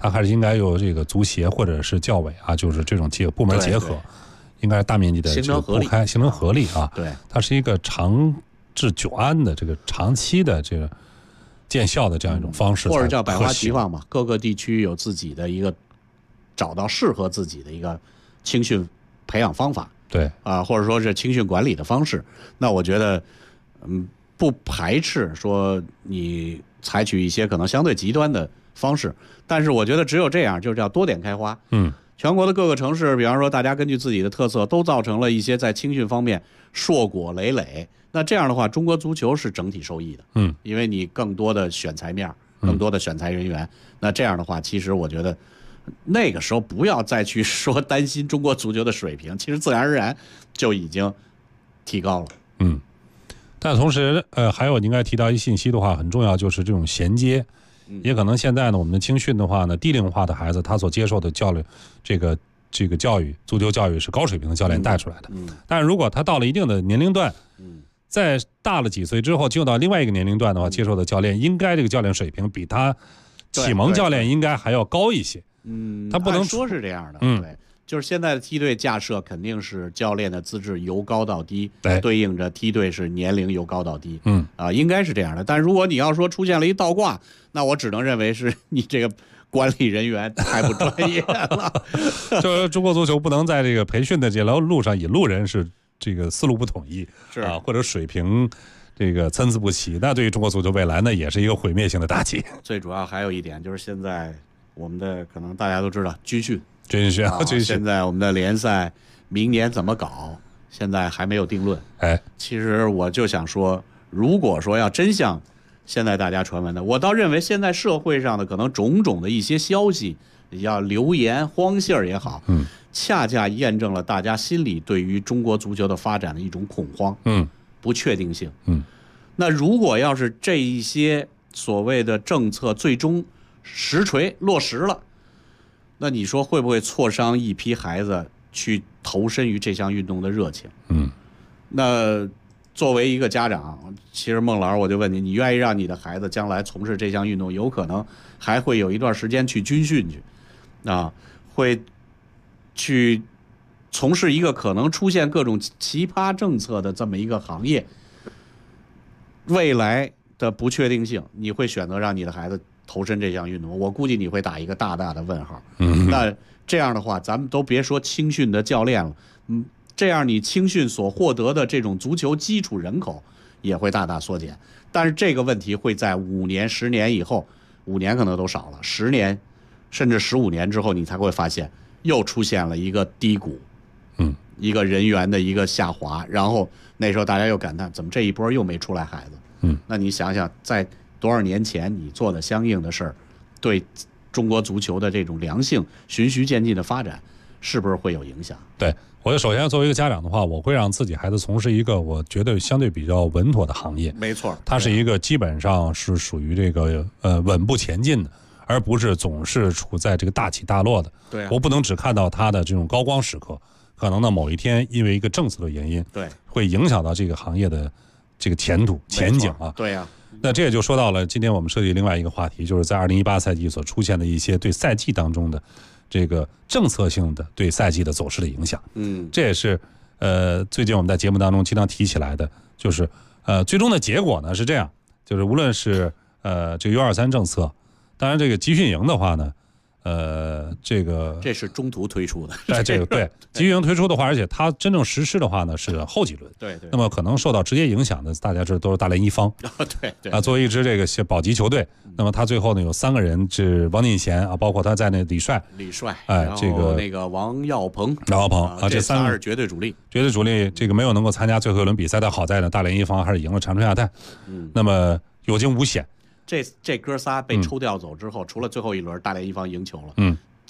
它还是应该有这个足协或者是教委啊，就是这种部门结合，应该是大面积的形成合力， 形成合力啊。 对， 它是一个长治久安的这个长期的这个见效的这样一种方式， 或者叫百花齐放嘛。各个地区有自己的一个找到适合自己的一个青训培养方法， 对啊，或者说是青训管理的方式。那我觉得，不排斥说你采取一些可能相对极端的方式，但是我觉得只有这样，就叫多点开花。全国的各个城市，比方说大家根据自己的特色，都造成了一些在青训方面硕果累累。那这样的话，中国足球是整体受益的。因为你更多的选材面，更多的选材人员。那这样的话，其实我觉得那个时候不要再去说担心中国足球的水平，其实自然而然就已经提高了。 但同时，还有应该提到一信息的话，很重要，就是这种衔接。也可能现在呢，我们的青训的话呢，低龄化的孩子他所接受的教育，这个教育，足球教育是高水平的教练带出来的。但是如果他到了一定的年龄段，在大了几岁之后进入到另外一个年龄段的话，接受的教练应该这个教练水平比他启蒙教练应该还要高一些。他不能说是这样的。对，就是现在的梯队架设肯定是教练的资质由高到低，对应着梯队是年龄由高到低。应该是这样的。但如果你要说出现了一倒挂，那我只能认为是你这个管理人员太不专业了。 就是中国足球不能在这个培训的这条路上引路人是这个思路不统一， 是啊，或者水平这个参差不齐，那对于中国足球未来呢，也是一个毁灭性的打击。 最主要还有一点就是现在我们的可能大家都知道军训，现在我们的联赛明年怎么搞，现在还没有定论。其实我就想说，如果说要真像现在大家传闻的，我倒认为现在社会上的可能种种的一些消息，要流言荒信儿也好，恰恰验证了大家心里对于中国足球的发展的一种恐慌，不确定性。那如果要是这一些所谓的政策最终实锤落实了，那你说会不会挫伤一批孩子去投身于这项运动的热情？那作为一个家长，其实孟老师我就问你，你愿意让你的孩子将来从事这项运动，有可能还会有一段时间去军训去，会去从事一个可能出现各种奇葩政策的这么一个行业，未来的不确定性，你会选择让你的孩子投身这项运动？我估计你会打一个大大的问号。那这样的话，咱们都别说青训的教练了，这样你青训所获得的这种足球基础人口也会大大缩减。但是这个问题会在5年、10年以后，5年可能都少了，10年甚至15年之后，你才会发现又出现了一个低谷，一个人员的一个下滑，然后那时候大家又感叹，怎么这一波又没出来孩子？那你想想，在多少年前你做的相应的事儿，对中国足球的这种良性循序渐进的发展，是不是会有影响？ 对，我首先作为一个家长的话，我会让自己孩子从事一个我觉得相对比较稳妥的行业。 没错， 它是一个基本上是属于这个稳步前进的，而不是总是处在这个大起大落的。 对， 我不能只看到它的这种高光时刻，可能呢某一天因为一个政策的原因， 对， 会影响到这个行业的这个前景啊。 对呀。 那这也就说到了今天我们设计另外一个话题，就是在2018赛季所出现的一些对赛季当中的这个政策性的对赛季的走势的影响。这也是最近我们在节目当中经常提起来的，就是最终的结果呢是这样，就是无论是这个U23政策，当然这个集训营的话呢，这是中途推出的。 这个对集训营推出的话，而且它真正实施的话呢是后几轮。 对。 那么可能受到直接影响的，大家知道都是大连一方。 对。 作为一支这个保级球队，那么他最后呢有3个人是王进贤啊，包括他在内李帅，这个那个王耀鹏啊，这3 人是绝对主力。 这个没有能够参加最后一轮比赛，但好在呢，大连一方还是赢了长春亚泰。那么有惊无险。 这哥仨被抽调走之后，除了最后一轮大连一方赢球了，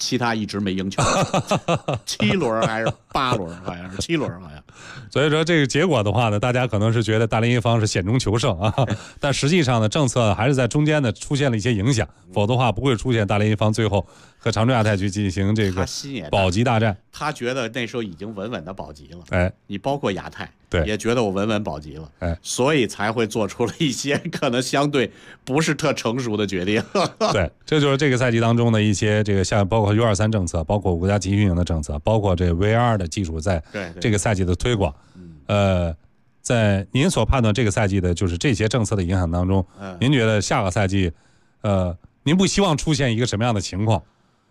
其他一直没赢球，7轮还是8轮，好像是7轮，好像。 所以说这个结果的话呢，大家可能是觉得大连一方是险中求胜啊，但实际上呢，政策还是在中间呢出现了一些影响，否则的话不会出现大连一方最后和长春亚泰去进行这个保级大战。 他觉得那时候已经稳稳的保级了， 哎， 你包括亚泰。 对， 也觉得我稳稳保级了， 哎， 所以才会做出了一些可能相对不是特成熟的决定。 对，这就是这个赛季当中的一些这个像包括 U23 政策，包括国家集训营的政策，包括这 VR 的技术在这个赛季的推广。在您所判断这个赛季的就是这些政策的影响当中，您觉得下个赛季，您不希望出现一个什么样的情况？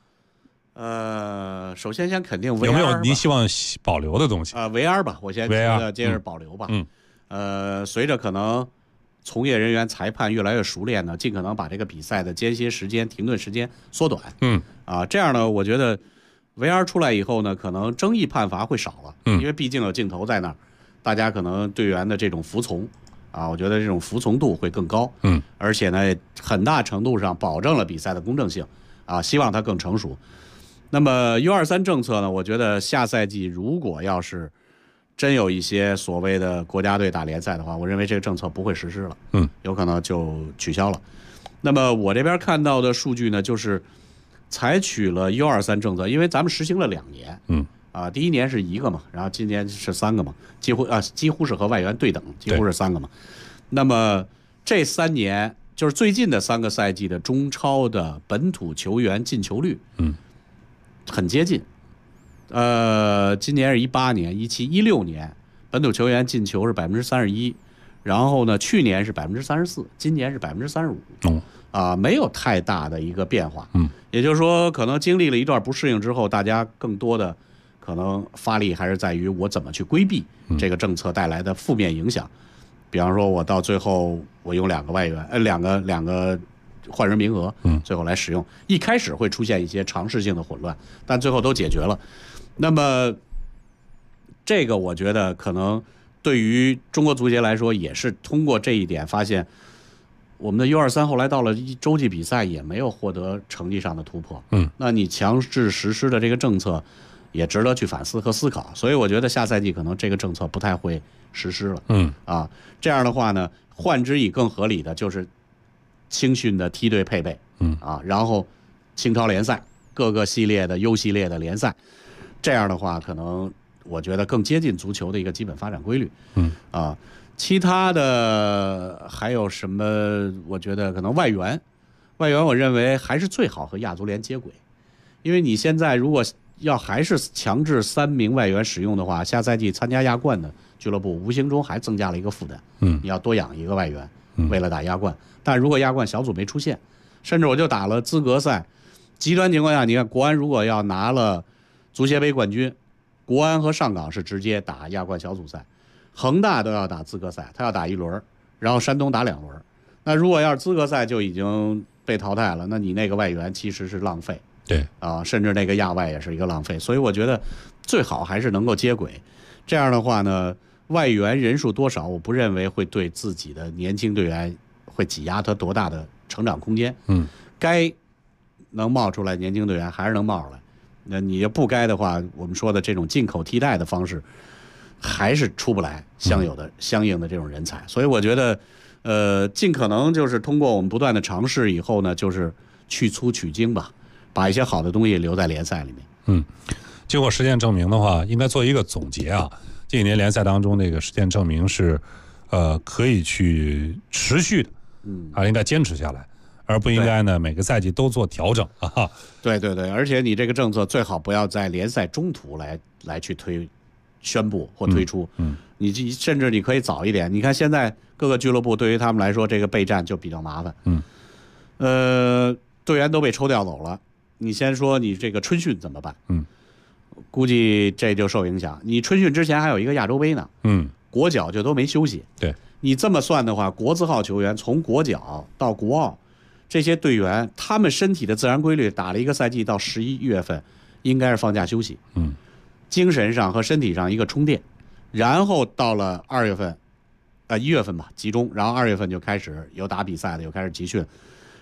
首先肯定 VR 有没有您希望保留的东西 ？VR 吧，我先觉得接着保留吧。随着可能从业人员、裁判越来越熟练呢，尽可能把这个比赛的间歇时间、停顿时间缩短。这样呢，我觉得 VR 出来以后呢，可能争议判罚会少了。因为毕竟有镜头在那儿，大家可能队员的这种服从我觉得这种服从度会更高。而且呢，很大程度上保证了比赛的公正性希望它更成熟。那么 U23 政策呢，我觉得下赛季如果要是真有一些所谓的国家队打联赛的话，我认为这个政策不会实施了，有可能就取消了。那么我这边看到的数据呢，就是采取了 U23 政策，因为咱们实行了2年，第1年是1个嘛，然后今年是3个嘛，几乎是和外援对等，几乎是3个嘛。那么这3年就是最近的3个赛季的中超的本土球员进球率，很接近。今年是18年、17、16年本土球员进球是31%，然后呢，去年是34%，今年是35%，没有太大的一个变化。也就是说，可能经历了一段不适应之后，大家更多的可能发力还是在于我怎么去规避这个政策带来的负面影响。比方说，我到最后我用2个外援，两个换人名额，最后来使用，一开始会出现一些尝试性的混乱，但最后都解决了。那么这个我觉得可能对于中国足协来说，也是通过这一点发现，我们的 U23 后来到了洲际比赛也没有获得成绩上的突破。那你强制实施的这个政策也值得去反思和思考。所以我觉得下赛季可能这个政策不太会实施了。这样的话呢，换之以更合理的就是青训的梯队配备，然后青超联赛各个系列的 U 系列的联赛，这样的话可能我觉得更接近足球的一个基本发展规律。其他的还有什么？我觉得可能外援，我认为还是最好和亚足联接轨，因为你现在如果要还是强制3名外援使用的话，下赛季参加亚冠的俱乐部无形中还增加了一个负担。你要多养1个外援，为了打亚冠。但如果亚冠小组没出现，甚至我就打了资格赛，极端情况下，你看国安如果要拿了足协杯冠军，国安和上港是直接打亚冠小组赛，恒大都要打资格赛，他要打1轮，然后山东打2轮。那如果要是资格赛就已经被淘汰了，那你那个外援其实是浪费。 对甚至那个亚外也是一个浪费。所以我觉得最好还是能够接轨。这样的话呢，外援人数多少，我不认为会对自己的年轻队员会挤压他多大的成长空间。该能冒出来年轻队员还是能冒出来。那你要不该的话，我们说的这种进口替代的方式，还是出不来相应的这种人才。所以我觉得，尽可能就是通过我们不断的尝试以后呢，就是去粗取精吧，把一些好的东西留在联赛里面。 经过实践证明的话，应该做一个总结啊。这几年联赛当中，这个实践证明是，可以去持续的，应该坚持下来。而不应该呢每个赛季都做调整啊。 对，而且你这个政策最好不要在联赛中途来去宣布或推出。你甚至你可以早一点。你看现在各个俱乐部对于他们来说，这个备战就比较麻烦。队员都被抽调走了，你先说你这个春训怎么办？估计这就受影响。你春训之前还有一个亚洲杯呢，国脚就都没休息。 对， 你这么算的话，国字号球员从国脚到国奥。这些队员他们身体的自然规律，打了一个赛季到11月份应该是放假休息，精神上和身体上一个充电，然后到了2月份，1月份吧集中，然后2月份就开始有打比赛的，又开始集训，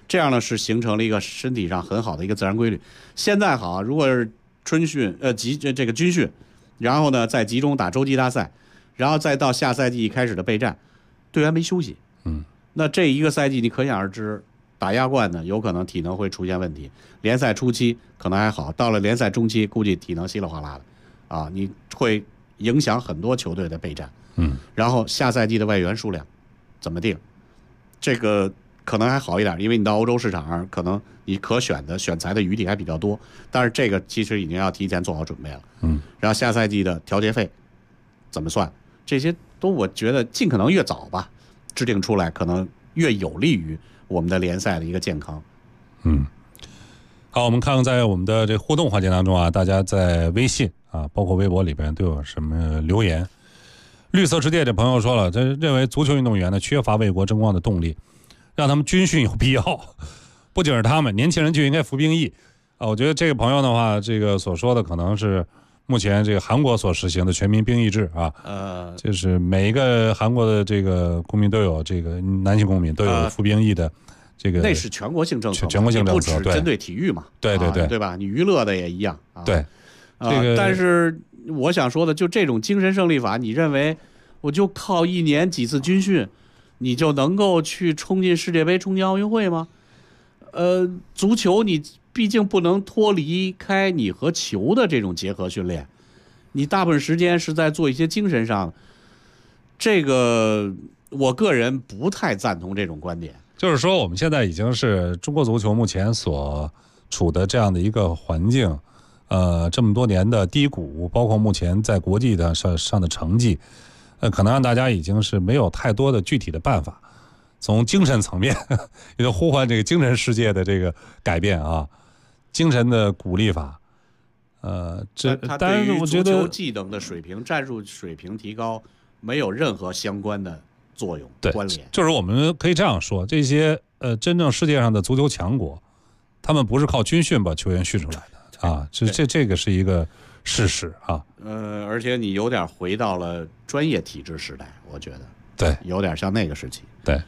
这样呢是形成了一个身体上很好的一个自然规律。现在好，如果是春训这个军训，然后呢再集中打洲际大赛，然后再到下赛季开始的备战，队员没休息，那这一个赛季你可想而知，打亚冠呢有可能体能会出现问题，联赛初期可能还好，到了联赛中期估计体能稀里哗啦的啊，你会影响很多球队的备战。然后下赛季的外援数量怎么定，这个可能还好一点，因为你到欧洲市场上可能你可选材的余地还比较多，但是这个其实已经要提前做好准备了。然后下赛季的调节费怎么算，这些都我觉得尽可能越早吧制定出来，可能越有利于我们的联赛的一个健康。 好，我们看看在我们的这互动环节当中啊，大家在微信啊，包括微博里边都有什么留言。绿色之界这朋友说了，他认为足球运动员呢缺乏为国争光的动力，让他们军训有必要。不仅是他们，年轻人就应该服兵役啊。我觉得这个朋友的话，这个所说的可能是目前这个韩国所实行的全民兵役制啊。就是每一个韩国的这个公民都有，这个男性公民都有服兵役的这个。 那是全国性政策， 全国性政策， 不只针对体育嘛。 对， 对吧？你娱乐的也一样啊。 对，这个但是我想说的，就这种精神胜利法，你认为我就靠一年几次军训，你就能够去冲进世界杯、冲进奥运会吗？足球你毕竟不能脱离开你和球的这种结合训练，你大部分时间是在做一些精神上，这个我个人不太赞同这种观点。 就是说，我们现在已经是中国足球目前所处的这样的一个环境。这么多年的低谷，包括目前在国际的上的成绩，可能让大家已经是没有太多的具体的办法，从精神层面也就呼唤这个精神世界的这个改变啊，精神的鼓励法。 但是我觉得足球技能的水平、战术水平提高没有任何相关的作用关联。 就是我们可以这样说，这些真正世界上的足球强国，他们不是靠军训把球员训出来的。这个是一个事实啊。 而且你有点回到了专业体制时代，我觉得对， 有点像那个时期。 对。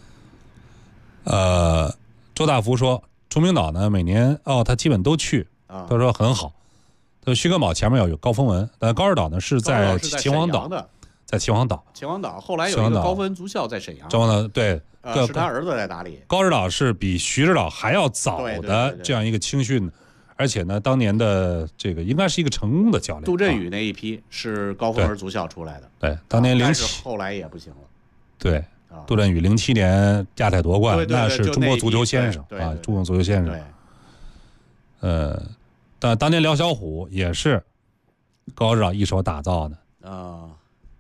周大福说，崇明岛呢每年他基本都去，他说很好。他说徐根堡前面有高峰文，但高尔岛呢是在秦皇岛，在秦皇岛。 秦皇岛后来有一个高分足校在沈阳。 秦皇岛对， 是他儿子在打理。 高尔岛是比徐指导还要早的这样一个青训。而且呢，当年的这个应该是一个成功的教练。 杜振宇那一批是高峰儿足校出来的。 对，当年但是后来也不行了。 对，杜振宇07年亚太夺冠，那是中国足球先生啊，中国足球先生。但当年辽小虎也是高指导一手打造的啊。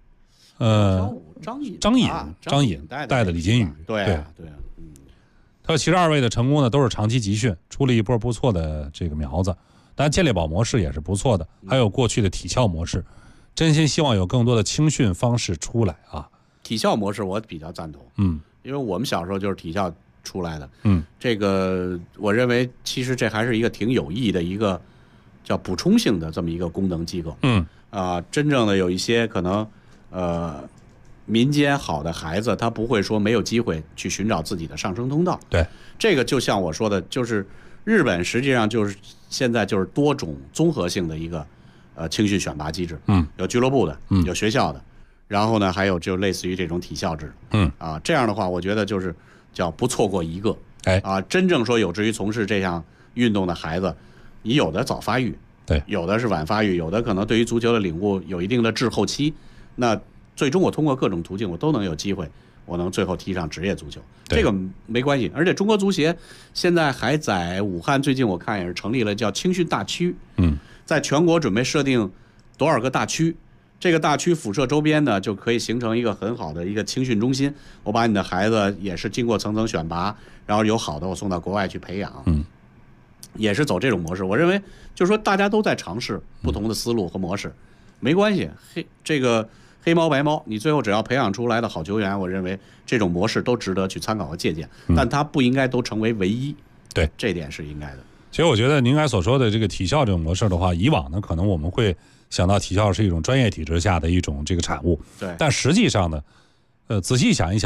张颖带的李金羽。 对。 他说其实二位的成功呢都是长期集训，出了一波不错的这个苗子。当然健力宝模式也是不错的，还有过去的体校模式，真心希望有更多的青训方式出来啊。 体校模式我比较赞同，因为我们小时候就是体校出来的，这个我认为其实这还是一个挺有益的一个叫补充性的这么一个功能机构，真正的有一些可能民间好的孩子，他不会说没有机会去寻找自己的上升通道。 对， 这个就像我说的，就是日本实际上就是现在就是多种综合性的一个青训选拔机制，有俱乐部的，有学校的，然后呢还有就类似于这种体校制，这样的话，我觉得就是叫不错过一个，真正说有志于从事这项运动的孩子，你有的早发育， 对， 有的是晚发育，有的可能对于足球的领悟有一定的滞后期，那最终我通过各种途径，我都能有机会，我能最后踢上职业足球，这个没关系。而且中国足协现在还在武汉，最近我看也是成立了叫青训大区，在全国准备设定多少个大区，这个大区辐射周边呢，就可以形成一个很好的一个青训中心。我把你的孩子也是经过层层选拔，然后有好的我送到国外去培养，也是走这种模式。我认为就是说大家都在尝试不同的思路和模式，没关系。这个黑猫白猫，你最后只要培养出来的好球员，我认为这种模式都值得去参考和借鉴，但它不应该都成为唯一。 对， 这点是应该的。 其实我觉得您刚才所说的这个体校这种模式的话，以往呢可能我们会想到体校是一种专业体制下的一种这个产物， 对。 但实际上呢，仔细想一想，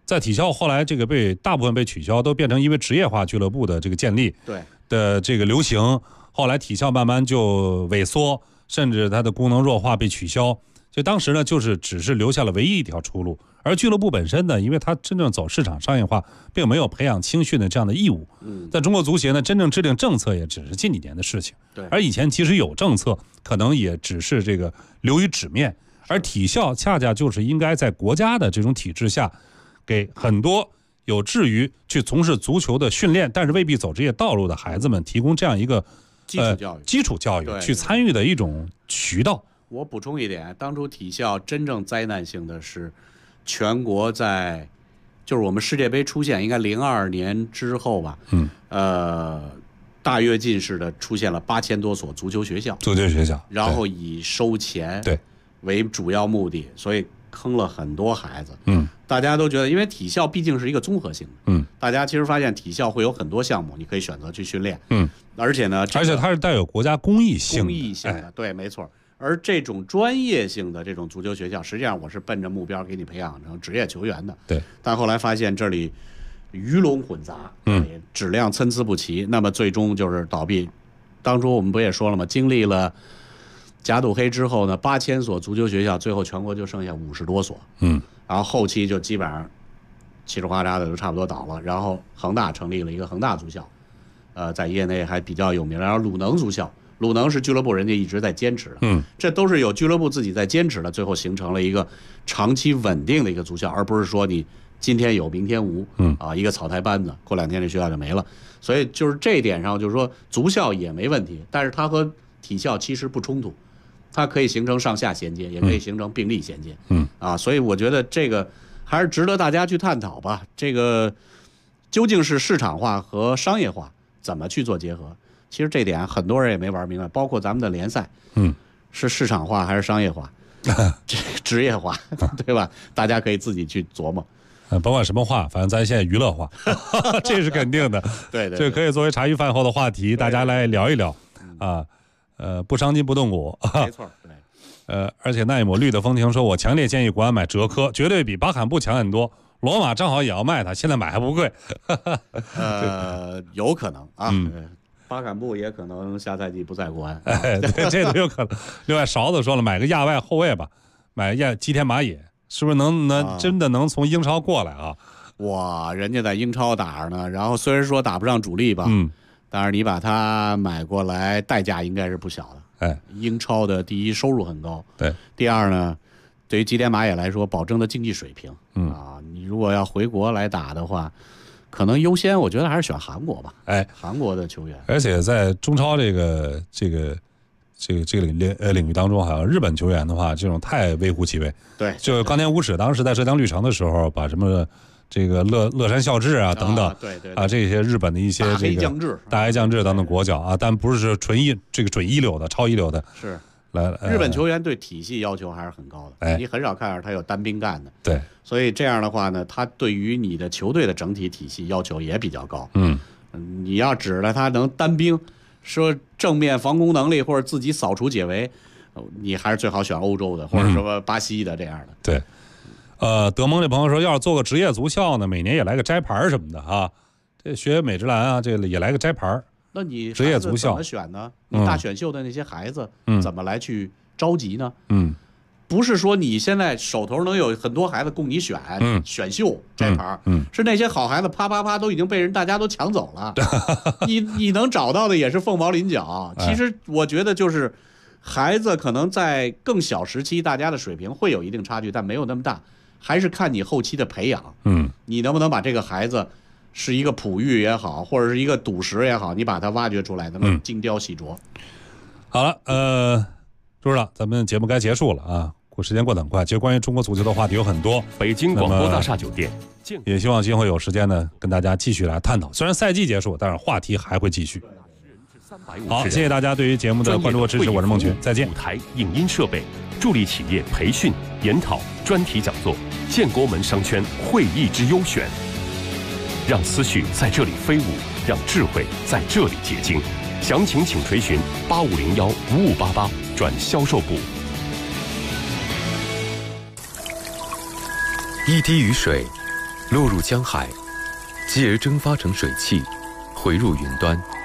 在体校后来这个大部分被取消，都变成因为职业化俱乐部的这个建立的这个流行，后来体校慢慢就萎缩，甚至它的功能弱化被取消。就当时呢，就是只是留下了唯一一条出路。而俱乐部本身呢，因为它真正走市场商业化，并没有培养青训的这样的义务。在中国足协呢，真正制定政策也只是近几年的事情。而以前其实有政策，可能也只是这个流于纸面。而体校恰恰就是应该在国家的这种体制下，给很多有志于去从事足球的训练，但是未必走职业道路的孩子们，提供这样一个基础教育去参与的一种渠道。 我补充一点，当初体校真正灾难性的是，全国就是我们世界杯出现，应该02年之后吧，大跃进式的出现了8000多所足球学校，然后以收钱为主要目的，所以坑了很多孩子。大家都觉得，因为体校毕竟是一个综合性的，大家其实发现体校会有很多项目，你可以选择去训练，而且它是带有国家公益性的，对，没错。而这种专业性的这种足球学校，实际上我是奔着目标给你培养成职业球员的。但后来发现这里鱼龙混杂，质量参差不齐，那么最终就是倒闭。当初我们不也说了吗？经历了假赌黑之后呢，8000所足球学校，最后全国就剩下50多所。然后后期就基本上七手八扎的就差不多倒了。然后恒大成立了一个恒大足校，在业内还比较有名。然后鲁能足校。鲁能是俱乐部人家一直在坚持的，这都是有俱乐部自己在坚持的，最后形成了一个长期稳定的一个足校，而不是说你今天有明天无，一个草台班子，过2天这学校就没了。所以就是这一点上，就是说足校也没问题，但是它和体校其实不冲突，它可以形成上下衔接，也可以形成并立衔接。所以我觉得这个还是值得大家去探讨吧。这个究竟是市场化和商业化怎么去做结合？其实这点很多人也没玩明白，包括咱们的联赛，是市场化还是商业化，职业化，对吧？大家可以自己去琢磨。 甭管什么话，反正咱现在娱乐化，这是肯定的。 对， 这可以作为茶余饭后的话题，大家来聊一聊啊。不伤筋不动骨。 没错，对。 而且那一抹绿的风情说，我强烈建议国安买哲科，绝对比巴坎布强很多。罗马正好也要卖它，现在买还不贵。 有可能啊。巴坎布也可能下赛季不在国安， 对，这都有可能。另外，勺子说了，买个亚外后卫吧，买吉田麻也，是不是真的能从英超过来啊？ 哇，人家在英超打着呢，然后虽然说打不上主力吧，但是你把他买过来，代价应该是不小的。英超的第一收入很高， 对， 第二呢，对于吉田麻也来说，保证的竞技水平，你如果要回国来打的话。可能优先，我觉得还是选韩国吧。韩国的球员， 而且在中超这个领域当中，好像日本球员的话，这种太微乎其微。 对， 就冈田武史当时在浙江绿城的时候，把什么这个乐山孝志啊等等，这些日本的一些这个大黑将至等等国脚啊，但不是准一流的、超一流的。 是。日本球员对体系要求还是很高的，你很少看到他有单兵干的。 对， 所以这样的话呢，他对于你的球队的整体体系要求也比较高。你要指着他能单兵，说正面防攻能力或者自己扫除解围，你还是最好选欧洲的或者什么巴西的这样的。 对，德蒙这朋友说，要是做个职业足校呢，每年也来个摘牌什么的啊，这学美职篮啊，这也来个摘牌。 那你职业足校怎么选呢？你大选秀的那些孩子怎么来去召集呢？不是说你现在手头能有很多孩子供你选，选秀摘牌，是那些好孩子啪都已经被大家都抢走了。你能找到的也是凤毛麟角。其实我觉得就是孩子可能在更小时期，大家的水平会有一定差距，但没有那么大，还是看你后期的培养。你能不能把这个孩子是一个璞玉也好，或者是一个赌石也好，你把它挖掘出来，能够精雕细琢。 好了，朱指导，咱们节目该结束了啊，时间过得很快。其实关于中国足球的话题有很多。 北京广播大厦酒店， 也希望今后有时间呢，跟大家继续来探讨。虽然赛季结束，但是话题还会继续。好，谢谢大家对于节目的关注和支持，我是孟群，再见。 舞台、影音设备，助力企业培训、研讨、专题讲座，建国门商圈会议之优选。让思绪在这里飞舞，让智慧在这里结晶。详情请垂询85015588转销售部。 一滴雨水落入江海，继而蒸发成水汽，回入云端。